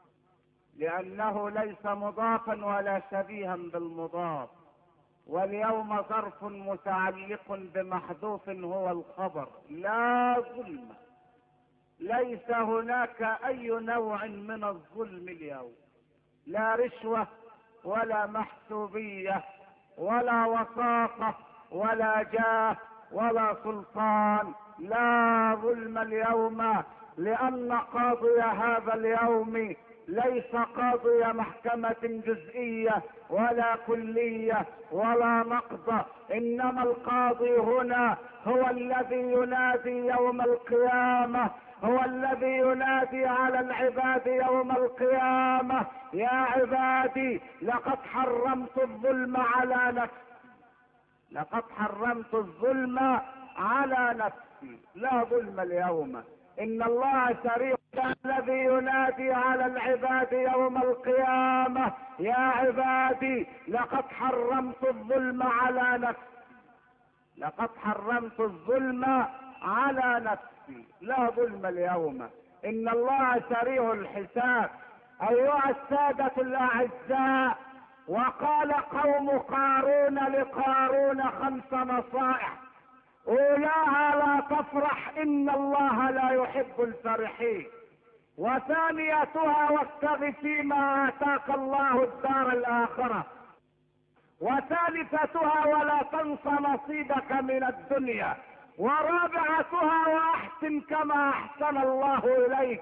لأنه ليس مضافا ولا شبيها بالمضاف، واليوم ظرف متعلق بمحذوف هو الخبر. لا ظلم، ليس هناك أي نوع من الظلم اليوم، لا رشوة ولا محسوبية ولا وساطة ولا جاه ولا سلطان. لا ظلم اليوم، لأن قاضي هذا اليوم ليس قاضي محكمة جزئية ولا كلية ولا نقض، إنما القاضي هنا هو الذي ينادي يوم القيامة، هو الذي ينادي على العباد يوم القيامة: يا عبادي لقد حرمت الظلم على نفسي، لقد حرمت الظلم على نفسي. لا ظلم اليوم، إن الله سريع. الذي ينادي على العباد يوم القيامة: يا عبادي لقد حرمت الظلم على نفسي، لقد حرمت الظلم على نفسي. لا ظلم اليوم، إن الله سريع الحساب. أيها السادة الأعزاء، وقال قوم قارون لقارون خمس نصائح، أولاها: لا تفرح إن الله لا يحب الفرحين، وثانيتها: وابتغ فيما آتاك الله الدار الآخرة، وثالثتها: ولا تنس نصيبك من الدنيا، ورابعتها: وأحسن كما أحسن الله إليك،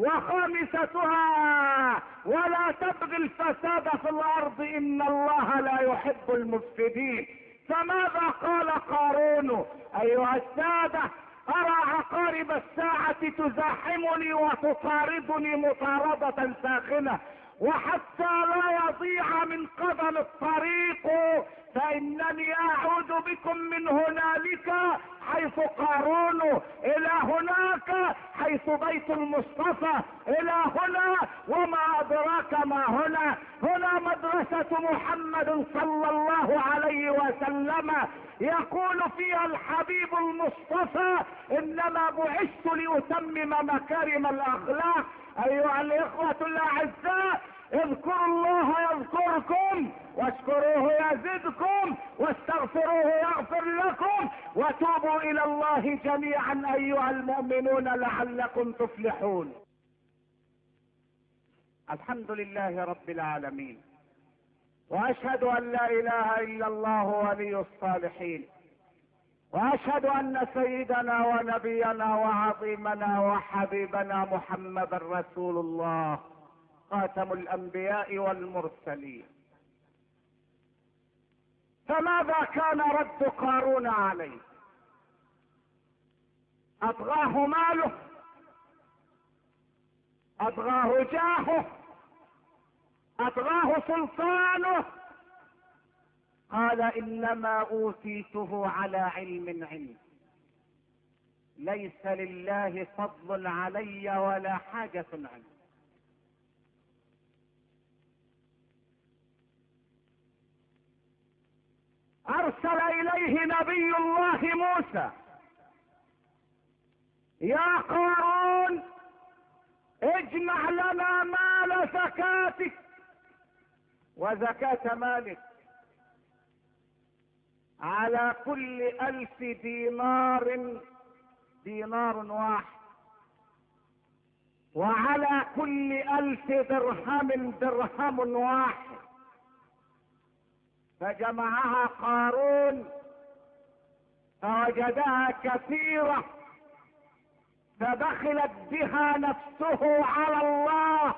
وخامستها: ولا تبغي الفساد في الأرض إن الله لا يحب المفسدين. فماذا قال قارون؟ أيها السادة، أرى عقارب الساعة تزاحمني وتطاردني مطاردة ساخنة، وحتى لا يضيع من قدم الطريق فإنني أعود بكم من هنالك حيث قارون إلى هناك حيث بيت المصطفى، إلى هنا وما أدراك ما هنا. هنا مدرسة محمد صلى الله عليه وسلم، يقول فيها الحبيب المصطفى: إنما بعثت لأتمم مكارم الأخلاق. أيها الإخوة الأعزاء، اذكروا الله يذكركم، واشكروه يزدكم، واستغفروه يغفر لكم، وتوبوا إلى الله جميعا أيها المؤمنون لعلكم تفلحون. الحمد لله رب العالمين، وأشهد أن لا إله إلا الله ولي الصالحين، وأشهد أن سيدنا ونبينا وعظيمنا وحبيبنا محمد رسول الله خاتم الأنبياء والمرسلين. فماذا كان رد قارون عليه؟ أطغاه ماله أطغاه جاهه، أطغاه سلطانه. قال إنما أوتيته على علم عندي، ليس لله فضل علي ولا حاجة عندي. أرسل إليه نبي الله موسى: يا قارون اجمع لنا مال زكاتك وزكاة مالك، على كل ألف دينار دينار واحد، وعلى كل ألف درهم درهم واحد. فجمعها قارون فوجدها كثيرة، فبخلت بها نفسه على الله.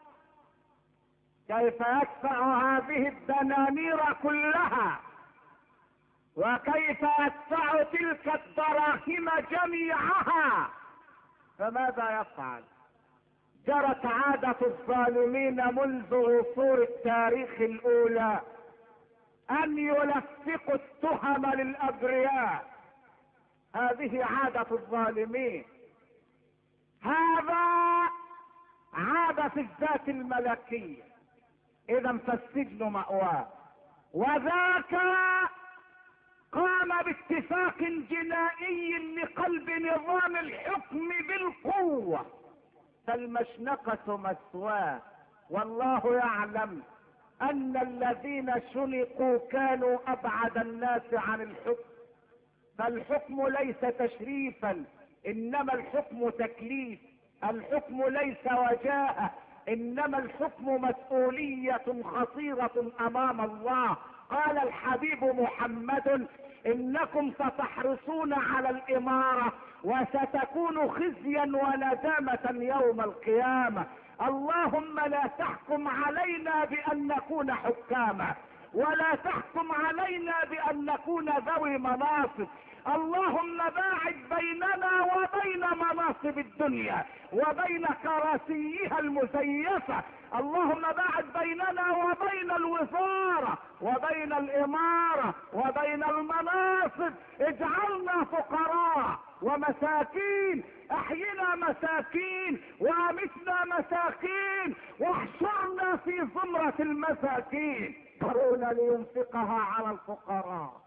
كيف يدفع هذه الدنانير كلها؟ وكيف يدفع تلك الدراهم جميعها؟ فماذا يفعل؟ جرت عادة الظالمين منذ عصور التاريخ الأولى أن يلفقوا التهم للأبرياء. هذه عادة الظالمين، هذا عادة الذات الملكية. إذا فالسجن مأواه. وذاك قام باتفاق جنائي لقلب نظام الحكم بالقوة، فالمشنقة مثواه. والله يعلم أن الذين شنقوا كانوا أبعد الناس عن الحكم. فالحكم ليس تشريفا، إنما الحكم تكليف. الحكم ليس وجاهة، إنما الحكم مسؤولية خطيرة أمام الله. قال الحبيب محمد: إنكم ستحرصون على الإمارة وستكون خزيا وندامة يوم القيامة. اللهم لا تحكم علينا بأن نكون حكاما، ولا تحكم علينا بأن نكون ذوي مناصب. اللهم باعد بيننا وبين مناصب الدنيا وبين كراسيها المزيفة. اللهم باعد بيننا وبين الوزارة وبين الإمارة وبين المناصب. اجعلنا فقراء ومساكين، احينا مساكين وامتنا مساكين، واحشرنا في زمرة المساكين. قارون لينفقها على الفقراء،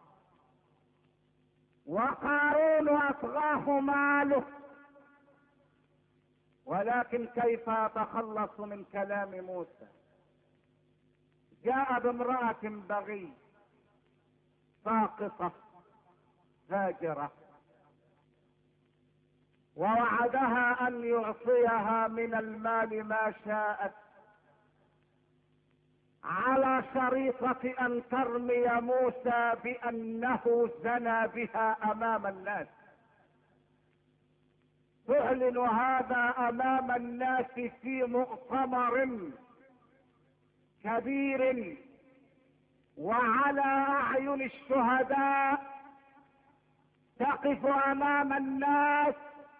وقارون اطغاه ماله. ولكن كيف يتخلص من كلام موسى؟ جاء بامرأة بغي ساقطة فاجرة، ووعدها ان يعطيها من المال ما شاءت، على شريطة ان ترمي موسى بانه زنى بها امام الناس. تعلن هذا امام الناس في مؤتمر كبير وعلى اعين الشهداء، تقف امام الناس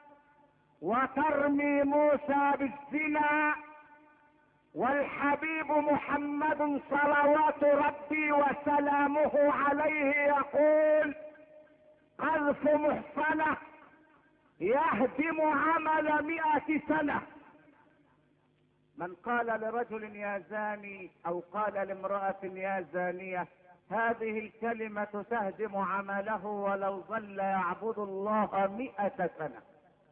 وترمي موسى بالزنا. والحبيب محمد صلوات ربي وسلامه عليه يقول: قذف محصنة يهدم عمل مئة سنة. من قال لرجل يا زاني او قال لامرأة يا زانية، هذه الكلمة تهدم عمله ولو ظل يعبد الله مئة سنة.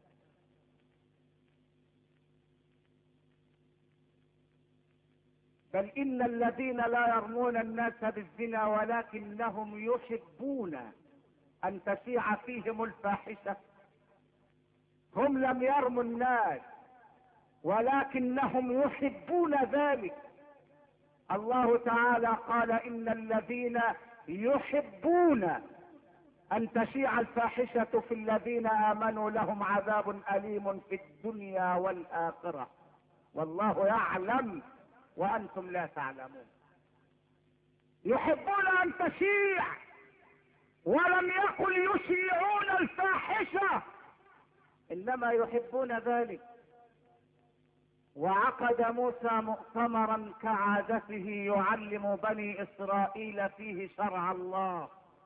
بل ان الذين لا يرمون الناس بالزنا ولكنهم يحبون ان تشيع فيهم الفاحشة، هم لم يرموا الناس ولكنهم يحبون ذلك. الله تعالى قال: ان الذين يحبون ان تشيع الفاحشة في الذين امنوا لهم عذاب اليم في الدنيا والاخرة، والله يعلم وانتم لا تعلمون. يحبون ان تشيع، ولم يقل يشيعون الفاحشة، انما يحبون ذلك. وعقد موسى مؤتمرا كعادته يعلم بني اسرائيل فيه شرع الله،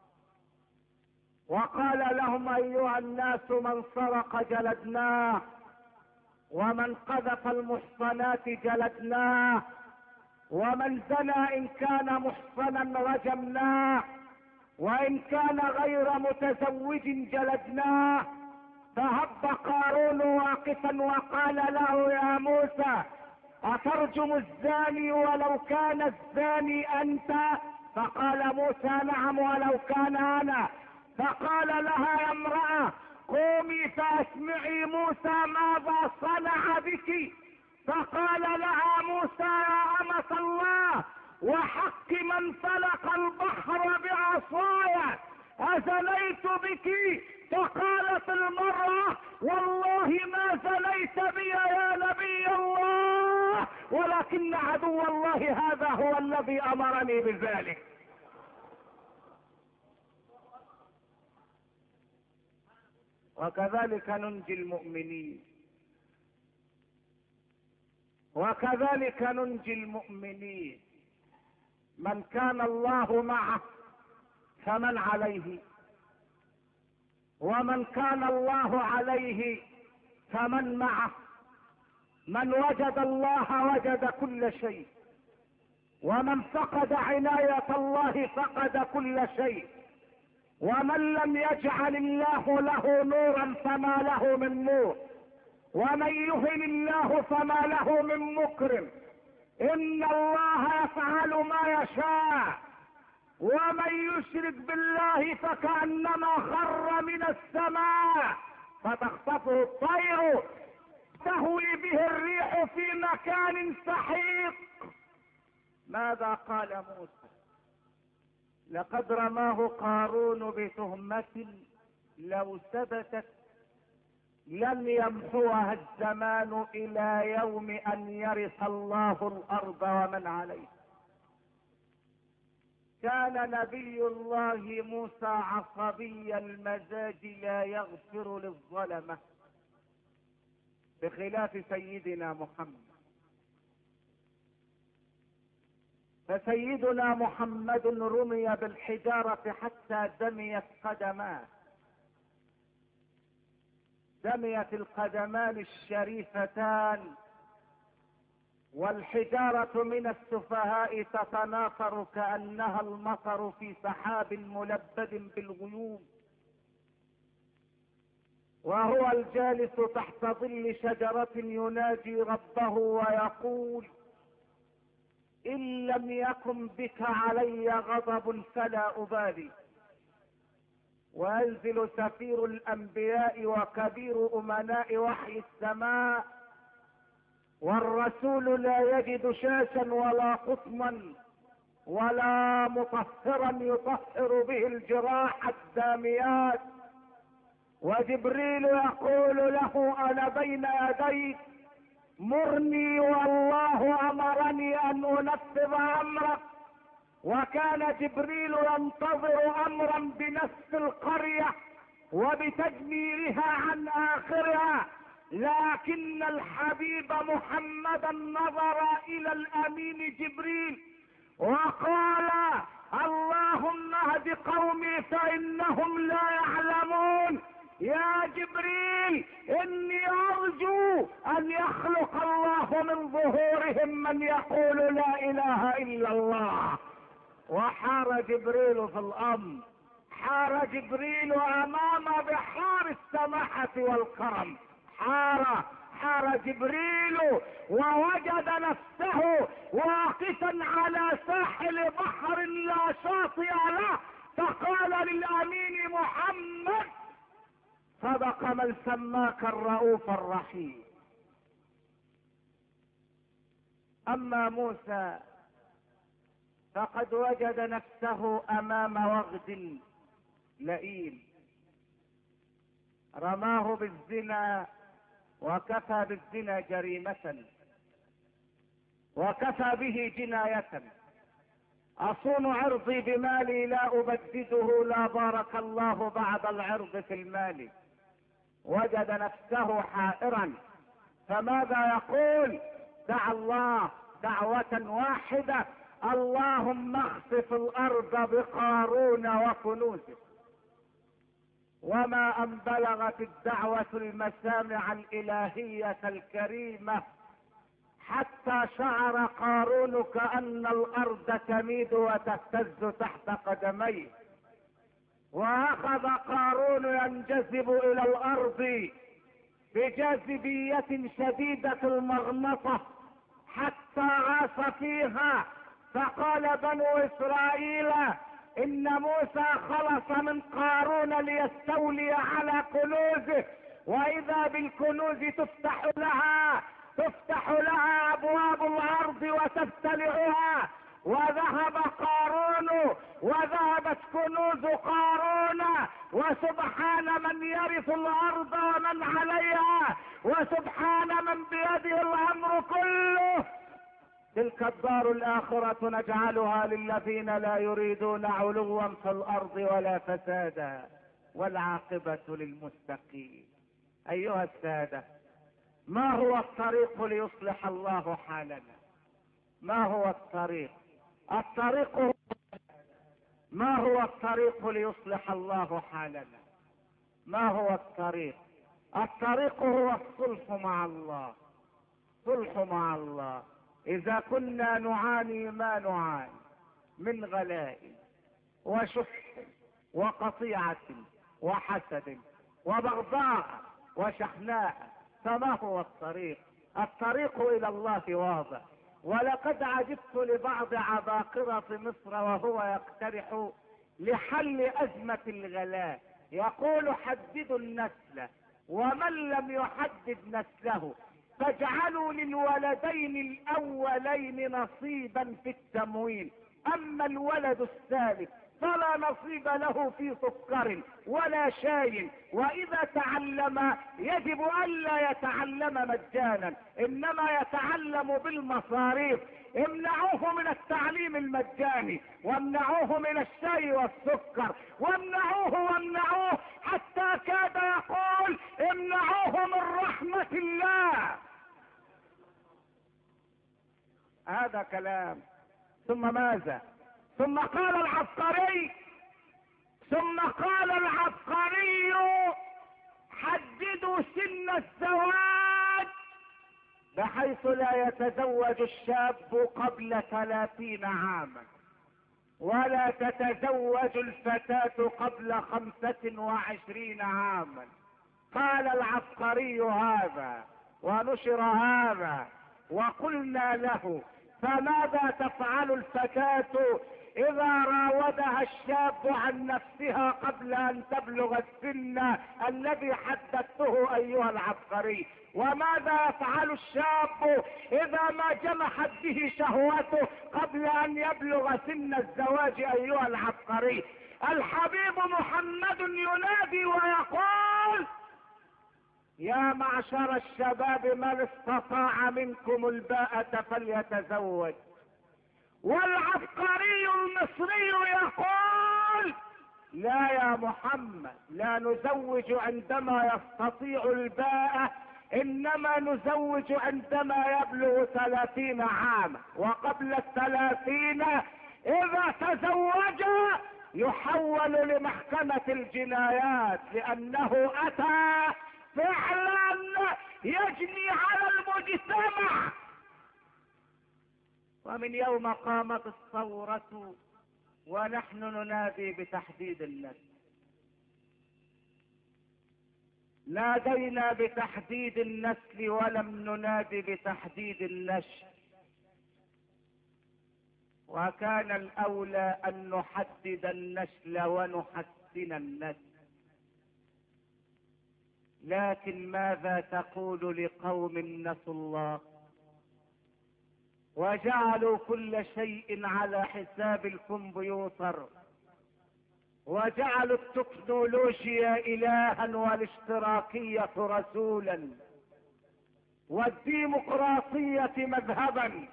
وقال لهم ايها الناس من سرق جلدناه، ومن قذف المحصنات جلدناه، ومن زنى ان كان محصنا رجمناه، وان كان غير متزوج جلدناه. فهب قارون واقفا وقال له يا موسى اترجم الزاني ولو كان الزاني انت؟ فقال موسى نعم ولو كان انا. فقال لها يا امرأة قومي فاسمعي موسى ماذا صنع بك. فقال لها موسى يا أمة الله وحق من فلق البحر بعصاي أزنيت بك؟ فقالت المرأة والله ما زنيت بي يا نبي الله، ولكن عدو الله هذا هو الذي أمرني بذلك. وكذلك ننجي المؤمنين، وكذلك ننجي المؤمنين. من كان الله معه فمن عليه، ومن كان الله عليه فمن معه. من وجد الله وجد كل شيء، ومن فقد عناية الله فقد كل شيء. ومن لم يجعل الله له نورا فما له من نور، ومن يهن الله فما له من مكرم. ان الله يفعل ما يشاء، ومن يشرك بالله فكأنما خر من السماء فتخطفه الطير تهوي به الريح في مكان سحيق. ماذا قال موسى؟ لقد رماه قارون بتهمة لو ثبتت لن يمحوها الزمان الى يوم ان يرث الله الارض ومن عليها. كان نبي الله موسى عصبي المزاج لا يغفر للظلمة، بخلاف سيدنا محمد. فسيدنا محمد رمي بالحجارة حتى دميت قدماه، دميت القدمان الشريفتان، والحجارة من السفهاء تتناثر كأنها المطر في سحاب ملبد بالغيوم، وهو الجالس تحت ظل شجرة يناجي ربه ويقول إن لم يكن بك علي غضب فلا أبالي. وينزل سفير الأنبياء وكبير أمناء وحي السماء، والرسول لا يجد شاشا ولا قطما ولا مطهرا يطهر به الجراح الداميات، وجبريل يقول له انا بين يديك مرني والله امرني ان انفذ امرك. وكان جبريل ينتظر امرا بنفس القرية وبتجميرها عن اخرها، لكن الحبيب محمدا نظر الى الامين جبريل وقال اللهم اهد قومي فانهم لا يعلمون. يا جبريل اني ارجو ان يخلق الله من ظهورهم من يقول لا اله الا الله. وحار جبريل في الامر، حار جبريل امام بحار السماحة والكرم، حار حار جبريل ووجد نفسه واقفا على ساحل بحر لا شاطئ له، فقال للامين محمد صدق من سماك الرؤوف الرحيم. اما موسى فقد وجد نفسه امام وغد لئيم، رماه بالزنا وكفى بالزنا جريمة وكفى به جناية. اصون عرضي بمالي لا ابدده، لا بارك الله بعد العرض في المال. وجد نفسه حائرا، فماذا يقول؟ دعا الله دعوة واحدة: اللهم اخسف الارض بقارون وكنوزه. وما ان بلغت الدعوة المسامع الالهية الكريمة حتى شعر قارون كأن الارض تميد وتهتز تحت قدميه، واخذ قارون ينجذب الى الارض بجاذبية شديدة المغنطة حتى غاص فيها. فقال بنو اسرائيل ان موسى خلص من قارون ليستولي على كنوزه، واذا بالكنوز تفتح لها تفتح لها ابواب الارض وتبتلعها. وذهب قارون وذهبت كنوز قارون، وسبحان من يرث الارض ومن عليها، وسبحان من بيده الامر كله. تلك الدار الاخرة نجعلها للذين لا يريدون علوا في الارض ولا فسادا، والعاقبة للمتقين. ايها السادة، ما هو الطريق ليصلح الله حالنا؟ ما هو الطريق؟ الطريق هو ما هو الطريق ليصلح الله حالنا؟ ما هو الطريق؟ الطريق هو الصلح مع الله. صلح مع الله. اذا كنا نعاني ما نعاني من غلاء وشح وقطيعة وحسد وبغضاء وشحناء، فما هو الطريق؟ الطريق الى الله واضح. ولقد عجبت لبعض عباقرة مصر وهو يقترح لحل ازمة الغلاء، يقول: حددوا النسل، ومن لم يحدد نسله فاجعلوا للولدين الاولين نصيبا في التموين، اما الولد الثالث فلا نصيب له في سكر ولا شاي، واذا تعلم يجب الا يتعلم مجانا، انما يتعلم بالمصاريف. امنعوه من التعليم المجاني، وامنعوه من الشاي والسكر، وامنعوه وامنعوه حتى كاد يقول: امنعوه من رحمة الله. هذا كلام. ثم ماذا؟ ثم قال العبقري ثم قال العبقري حددوا سن الزواج بحيث لا يتزوج الشاب قبل ثلاثين عاما، ولا تتزوج الفتاة قبل خمسة وعشرين عاما. قال العبقري هذا ونشر هذا، وقلنا له: فماذا تفعل الفتاة اذا راودها الشاب عن نفسها قبل ان تبلغ السن الذي حددته ايها العبقري؟ وماذا يفعل الشاب اذا ما جمحت به شهوته قبل ان يبلغ سن الزواج ايها العبقري؟ الحبيب محمد ينادي ويقول: يا معشر الشباب من استطاع منكم الباءة فليتزوج. والعبقري المصري يقول: لا يا محمد، لا نزوج عندما يستطيع الباءة، انما نزوج عندما يبلغ ثلاثين عاما، وقبل الثلاثين اذا تزوج يحول لمحكمة الجنايات، لانه اتى فعلا يجني على المجتمع. ومن يوم قامت الثورة ونحن ننادي بتحديد النسل. نادينا بتحديد النسل ولم ننادي بتحديد النشء، وكان الاولى ان نحدد النسل ونحسن النسل. لكن ماذا تقول لقوم نسوا الله وجعلوا كل شيء على حساب الكمبيوتر، وجعلوا التكنولوجيا الها والاشتراكية رسولا والديمقراطية مذهبا؟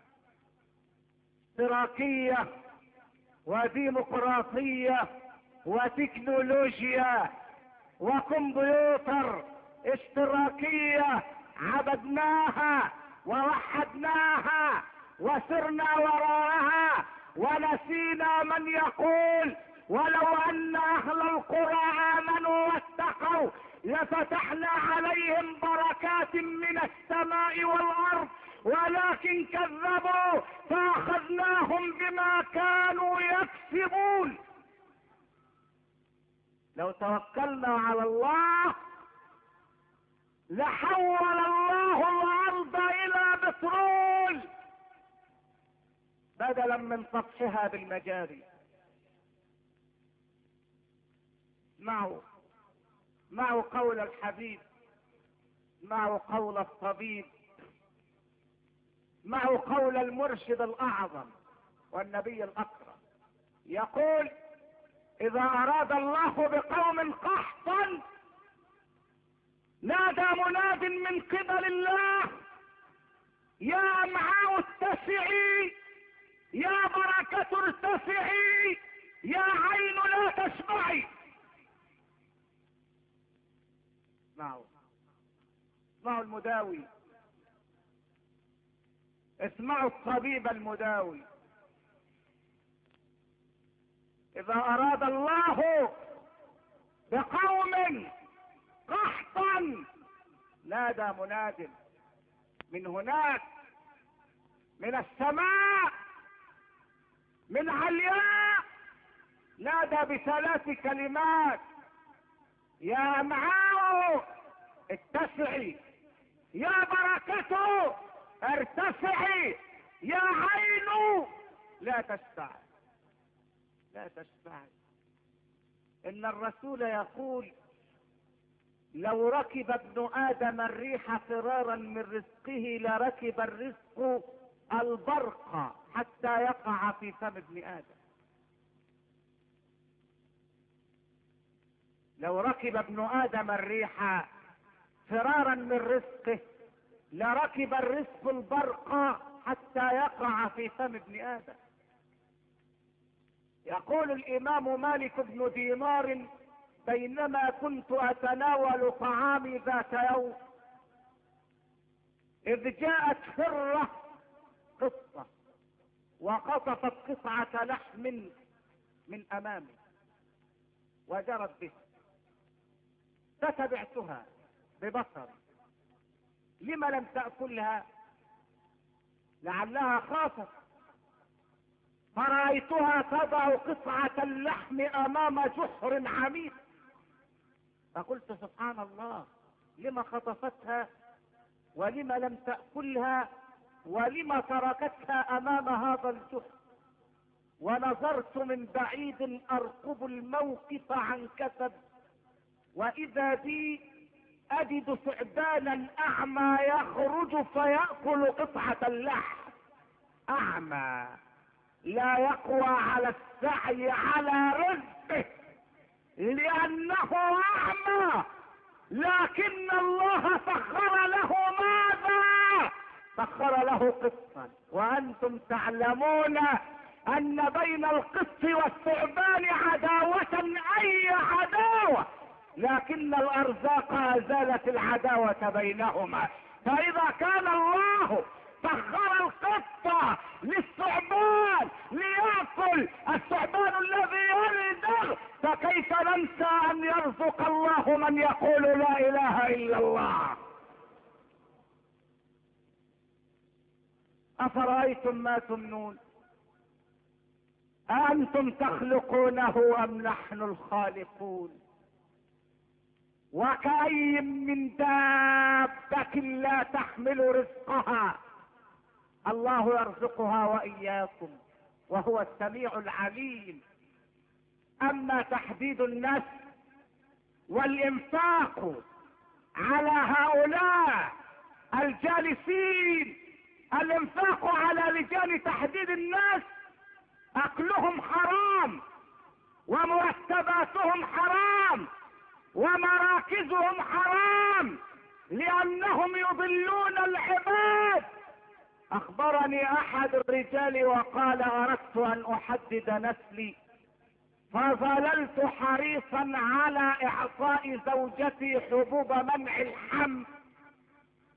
اشتراكية وديمقراطية وتكنولوجيا وكمبيوتر. اشتراكية عبدناها ووحدناها وسرنا وراءها، ونسينا من يقول ولو ان اهل القرى امنوا واتقوا لفتحنا عليهم بركات من السماء والارض، ولكن كذبوا فاخذناهم بما كانوا يكسبون. لو توكلنا على الله لحول الله الارض الى بترول بدلا من طفحها بالمجاري. معه معه قول الحبيب، معه قول الطبيب، معه قول المرشد الاعظم والنبي الاكرم، يقول: اذا اراد الله بقوم قحطا نادى مناد من قبل الله: يا امعاء اتسعي، يا بركة ارتفعي، يا عين لا تشبعي. اسمعوا اسمعوا المداوي، اسمعوا الطبيب المداوي. اذا اراد الله بقوم قحطا نادى مناد من هناك، من السماء، من علياء، نادى بثلاث كلمات: يا امعاء اتسعي، يا بركة ارتفعي، يا عين لا تشبعي لا تشبعي. ان الرسول يقول: لو ركب ابن ادم الريح فرارا من رزقه لركب الرزق البرق حتى يقع في فم ابن ادم. لو ركب ابن ادم الريح فرارا من رزقه لركب الرزق البرق حتى يقع في فم ابن ادم. يقول الامام مالك بن دينار: بينما كنت اتناول طعامي ذات يوم اذ جاءت فره قطه وقطفت قطعه لحم من امامي وجرت به، فتبعتها ببصري: لم لم تأكلها؟ لعلها خافت. فرأيتها تضع قطعة اللحم امام جحر عميق، فقلت: سبحان الله، لما خطفتها ولما لم تأكلها ولما تركتها امام هذا الجحر؟ ونظرت من بعيد ارقب الموقف عن كسب، واذا بي اجد ثعبانا اعمى يخرج فيأكل قطعة اللحم. اعمى لا يقوى على السعي على رزقه لانه اعمى، لكن الله سخر له ماذا؟ سخر له قطا. وانتم تعلمون ان بين القط والثعبان عداوة، اي عداوة، لكن الارزاق ازالت العداوة بينهما. فاذا كان الله سخر القطة للثعبان ليأكل الثعبان الذي يلد، فكيف ننسى ان يرزق الله من يقول لا اله الا الله؟ افرأيتم ما تمنون أأنتم تخلقونه ام نحن الخالقون؟ وكأي من دابة لا تحمل رزقها الله يرزقها وإياكم وهو السميع العليم. اما تحديد النسل والانفاق على هؤلاء الجالسين، الانفاق على لجان تحديد الناس، اكلهم حرام ومرتباتهم حرام ومراكزهم حرام لانهم يضلون العباد. اخبرني احد الرجال وقال: اردت ان احدد نسلي فظللت حريصا على اعطاء زوجتي حبوب منع الحمل،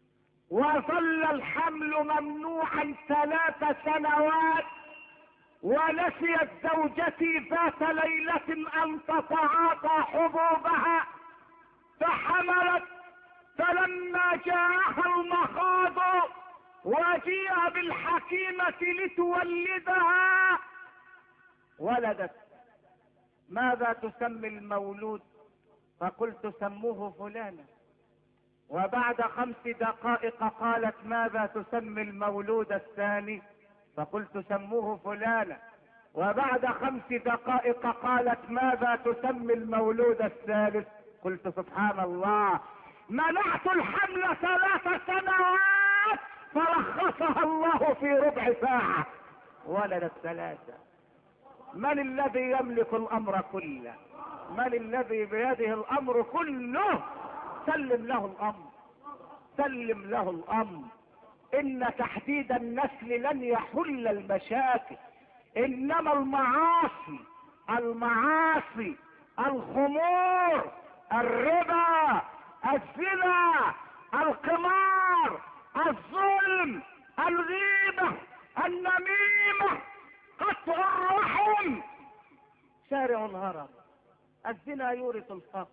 وظل الحمل ممنوعا ثلاث سنوات، ونسيت زوجتي ذات ليلة ان تتعاطى حبوبها فحملت. فلما جاءها المخاض وجيء بالحكيمة لتولدها ولدت. ماذا تسمي المولود؟ فقلت سموه فلانا. وبعد خمس دقائق قالت ماذا تسمي المولود الثاني؟ فقلت سموه فلانا. وبعد خمس دقائق قالت ماذا تسمي المولود الثالث؟ قلت سبحان الله، منعت الحمل ثلاث سنوات فرخصها الله في ربع ساعة ولدت ثلاثة. من الذي يملك الامر كله؟ من الذي بيده الامر كله؟ سلم له الامر، سلم له الامر. ان تحديد النسل لن يحل المشاكل، انما المعاصي المعاصي الخمور، الربا، الزنا، القمار، الظلم، الغيبة، النميمة، قطع الرحم، شارع الهرم. الزنا يورث الفقر.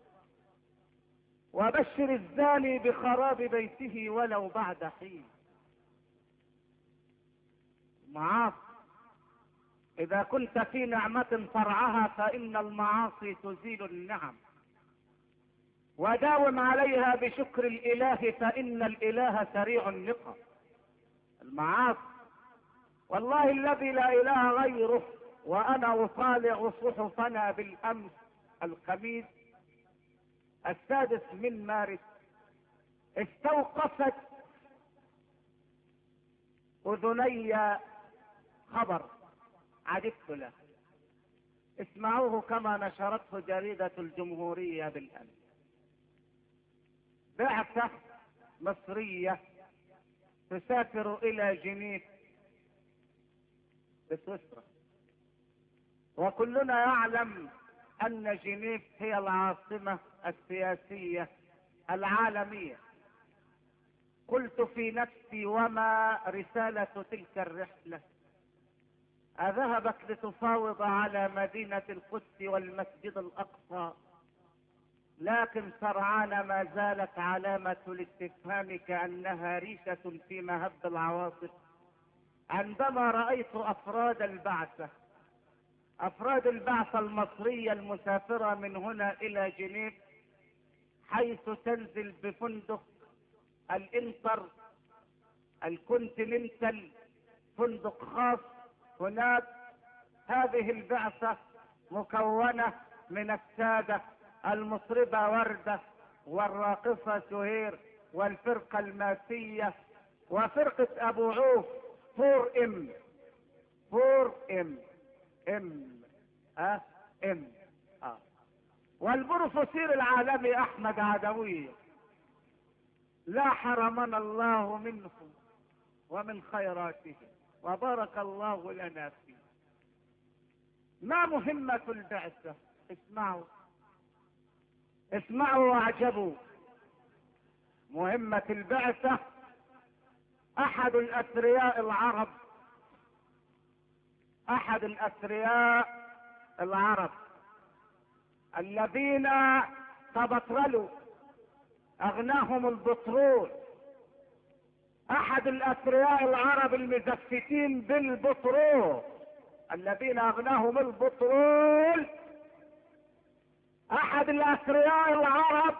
وبشر الزاني بخراب بيته ولو بعد حين. معاصي، اذا كنت في نعمة فرعها فان المعاصي تزيل النعم، وداوم عليها بشكر الاله فان الاله سريع النقم. المعاصي والله الذي لا اله غيره، وانا اطالع صحفنا بالامس الخميس السادس من مارس استوقفت اذني خبر عجبت له. اسمعوه كما نشرته جريدة الجمهورية بالامس. بعثة مصرية تسافر الى جنيف بسويسرا، وكلنا يعلم ان جنيف هي العاصمة السياسية العالمية. قلت في نفسي وما رسالة تلك الرحلة؟ أذهبت لتفاوض على مدينة القدس والمسجد الأقصى؟ لكن سرعان ما زالت علامة الاستفهام كأنها ريشة في مهب العواصف عندما رأيت أفراد البعثة أفراد البعثة المصرية المسافرة من هنا إلى جنيف، حيث تنزل بفندق الانتر الكونتيننتال، فندق خاص هناك. هذه البعثة مكونة من السادة المطربة وردة والراقصة سهير والفرقة الماسية وفرقة ابو عوف فور ام فور ام ام اه ام اه والبروفيسور العالمي احمد عدوية. لا حرمنا الله منهم ومن خيراتهم وبارك الله لنا فيه. ما مهمة البعثة؟ اسمعوا اسمعوا واعجبوا. مهمة البعثة، احد الاثرياء العرب احد الاثرياء العرب الذين تبطرلوا اغناهم البترول، احد الاثرياء العرب المزفتين بالبترول الذين اغناهم البترول، احد الاثرياء العرب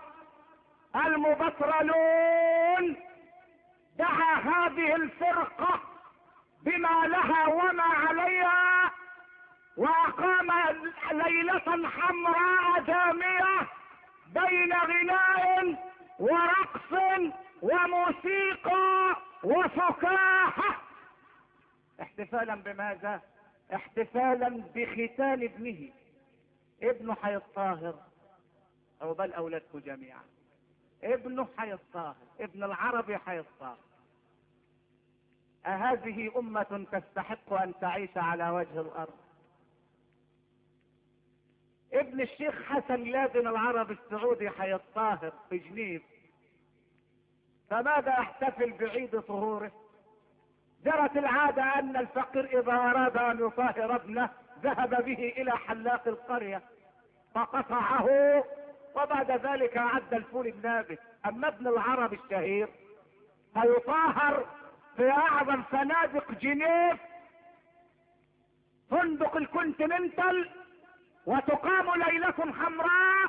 المبترلون دعا هذه الفرقة بما لها وما عليها، واقام ليلة حمراء دامية بين غناء ورقص وموسيقى وفكاهة. احتفالا بماذا؟ احتفالا بختان ابنه. ابنه حي الطاهر، او بل اولادكم جميعا، ابنه حي الطاهر، ابن العربي حي الطاهر. أهذه أمة تستحق أن تعيش على وجه الأرض؟ ابن الشيخ حسن لادن العربي السعودي حي الطاهر في جنيف فماذا احتفل بعيد طهوره؟ جرت العادة ان الفقير اذا اراد ان يطهر ابنه ذهب به الى حلاق القرية فقطعه، وبعد ذلك اعد الفول النابت. اما ابن العرب الشهير فيطهر في اعظم فنادق جنيف، فندق الكونتيننتال، وتقام ليلة حمراء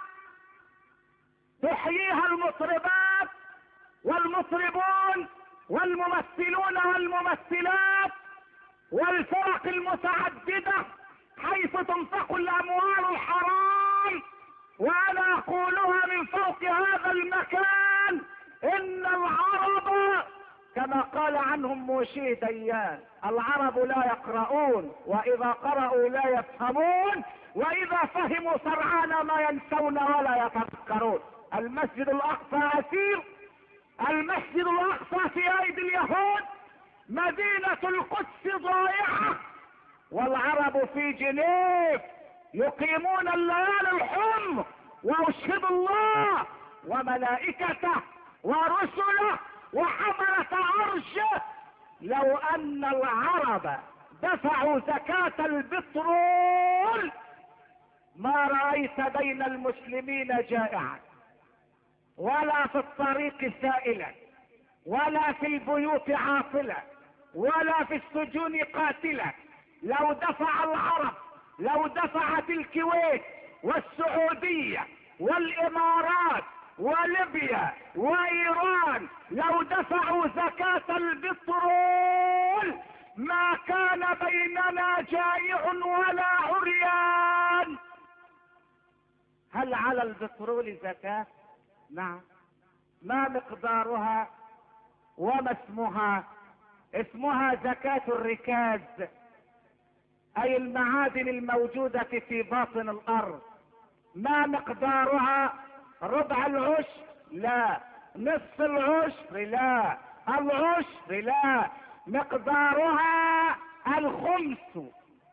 تحييها المطربات والمطربون والممثلون والممثلات والفرق المتعددة، حيث تنفق الاموال الحرام. وانا اقولها من فوق هذا المكان، ان العرب كما قال عنهم موشي ديان: العرب لا يقرؤون، واذا قرأوا لا يفهمون، واذا فهموا سرعان ما ينسون ولا يتذكرون. المسجد الاقصى اسير، المسجد الاقصى في ايدي اليهود، مدينة القدس ضائعة، والعرب في جنيف يقيمون الليالي الحمر، واشهد الله وملائكته ورسله وحملة عرشه لو ان العرب دفعوا زكاة البترول ما رأيت بين المسلمين جائعا، ولا في الطريق سائلا، ولا في البيوت عاطلا، ولا في السجون قاتلا. لو دفع العرب، لو دفعت الكويت والسعودية والامارات وليبيا وايران، لو دفعوا زكاة البترول ما كان بيننا جائع ولا عريان. هل على البترول زكاة؟ نعم. ما مقدارها وما اسمها؟ اسمها زكاة الركاز، اي المعادن الموجودة في باطن الارض. ما مقدارها؟ ربع العشر؟ لا. نصف العشر؟ لا. العشر؟ لا. مقدارها الخمس.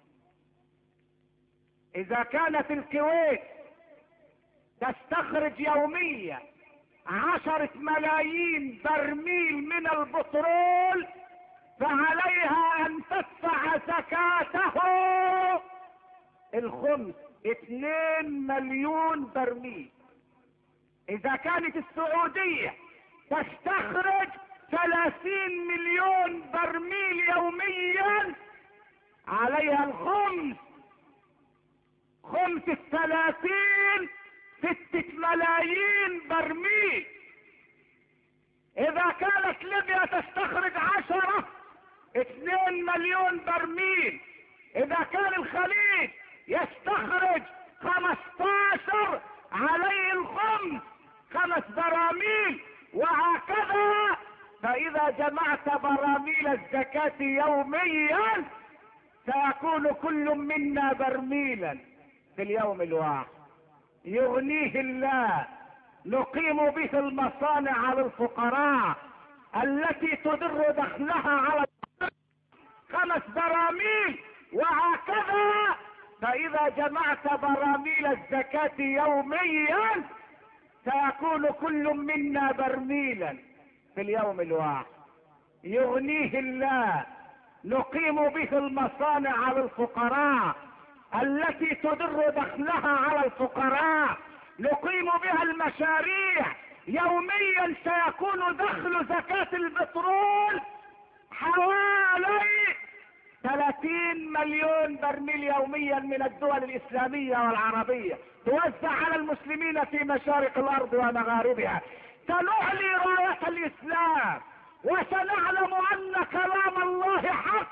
اذا كانت الكويت تستخرج يوميا عشرة ملايين برميل من البترول، فعليها ان تدفع زكاته الخمس، اثنين مليون برميل. اذا كانت السعودية تستخرج ثلاثين مليون برميل يوميا، عليها الخمس، خمس الثلاثين ستة ملايين برميل. اذا كانت ليبيا تستخرج عشرة، اثنين مليون برميل. اذا كان الخليج يستخرج خمستاشر، عليه الخمس، خمس براميل، وهكذا. فاذا جمعت براميل الزكاة يوميا سيكون كل منا برميلا في اليوم الواحد، يغنيه الله. نقيم به المصانع للفقراء التي تدر دخلها على خمس براميل، وهكذا. فاذا جمعت براميل الزكاة يوميا سيكون كل منا برميلا في اليوم الواحد، يغنيه الله. نقيم به المصانع للفقراء التي تدر دخلها على الفقراء، نقيم بها المشاريع. يوميا سيكون دخل زكاة البترول حوالي ثلاثين مليون برميل يوميا من الدول الاسلامية والعربية، توزع على المسلمين في مشارق الارض ومغاربها. سنعلي راية الاسلام، وسنعلم ان كلام الله حق،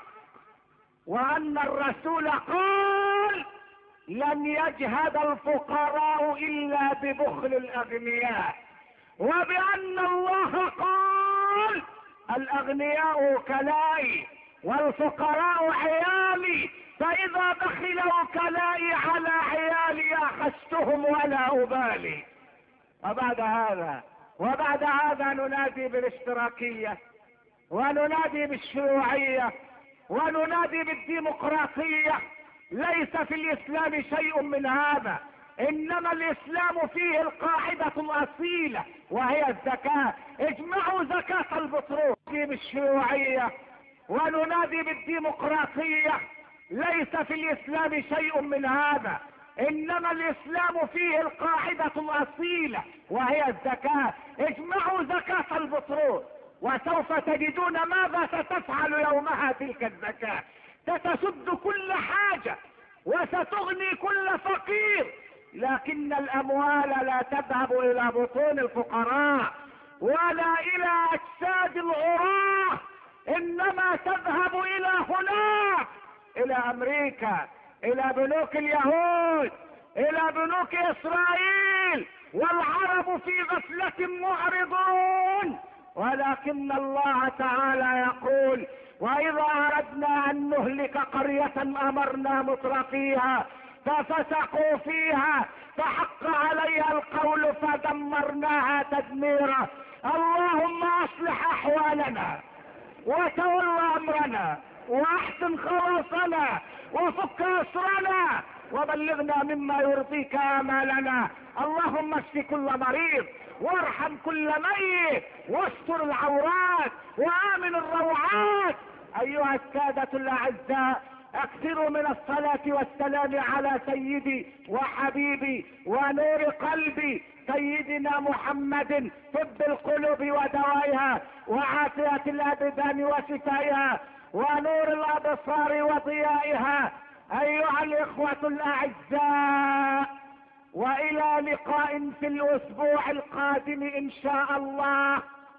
وان الرسول قال: لن يجهد الفقراء الا ببخل الاغنياء، وبان الله قال: الاغنياء كلائي والفقراء عيالي، فاذا بخلوا كلائي على عيالي اخذتهم ولا ابالي. وبعد هذا وبعد هذا ننادي بالاشتراكية، وننادي بالشيوعية، وننادي بالديمقراطية. ليس في الاسلام شيء من هذا. انما الاسلام فيه القاعدة الاصيلة وهي الزكاة. اجمعوا زكاة البترول بالشيوعية وننادي بالديمقراطية، ليس في الاسلام شيء من هذا، انما الاسلام فيه القاعدة الاصيلة وهي الزكاة. اجمعوا زكاة البترول وسوف تجدون ماذا ستفعل يومها تلك الزكاة. ستسد كل حاجة وستغني كل فقير، لكن الاموال لا تذهب الى بطون الفقراء ولا الى اجساد الغراة، انما تذهب الى هناك، الى امريكا، الى بنوك اليهود، الى بنوك اسرائيل، والعرب في غفلة معرضون. ولكن الله تعالى يقول: واذا اردنا ان نهلك قرية امرنا مترفيها ففسقوا فيها فحق عليها القول فدمرناها تدميرا. اللهم اصلح احوالنا وتول امرنا واحسن خلاصنا وفك اسرنا وبلغنا مما يرضيك امالنا. اللهم اشف كل مريض وارحم كل ميت واستر العورات وامن الروعات. ايها السادة الاعزاء، اكثروا من الصلاة والسلام على سيدي وحبيبي ونور قلبي سيدنا محمد، طب القلوب ودوائها وعافية الابدان وشفائها ونور الابصار وضيائها. ايها الاخوة الاعزاء، والى لقاء في الاسبوع القادم ان شاء الله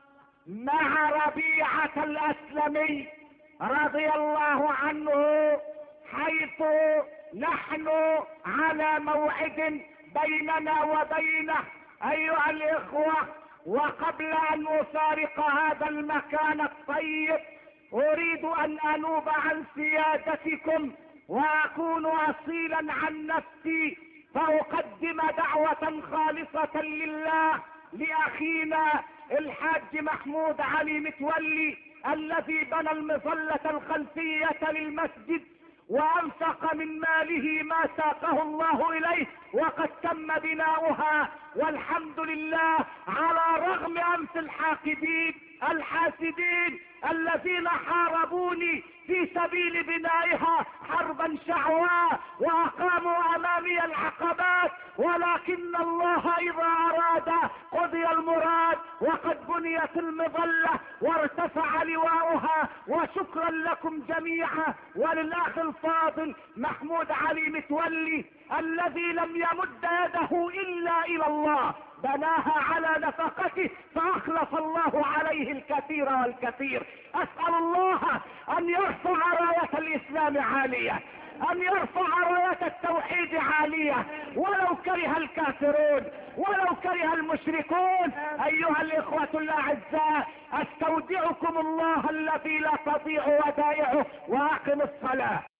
مع ربيعة الاسلمي رضي الله عنه، حيث نحن على موعد بيننا وبينه. ايها الاخوة، وقبل ان افارق هذا المكان الطيب اريد ان انوب عن سيادتكم واكون اصيلا عن نفسي، فاقدم دعوة خالصة لله لاخينا الحاج محمود علي متولي الذي بنى المظلة الخلفية للمسجد وانفق من ماله ما ساقه الله اليه، وقد تم بناؤها والحمد لله، على رغم انف الحاقدين الحاسدين الذين حاربوني في سبيل بنائها حربا شعواء واقاموا امامي العقبات، ولكن الله اذا اراد قضي المراد، وقد بنيت المظلة وارتفع لواؤها. وشكرا لكم جميعا وللاخ الفاضل محمود علي متولي الذي لم يمد يده الا الى الله، بناها على نفقته فاخلص الله عليه الكثير والكثير. اسأل الله ان يرفع راية الاسلام عالية، ان يرفع راية التوحيد عالية، ولو كره الكافرون ولو كره المشركون. ايها الاخوة الاعزاء، استودعكم الله الذي لا تضيع ودائعه، واقم الصلاة.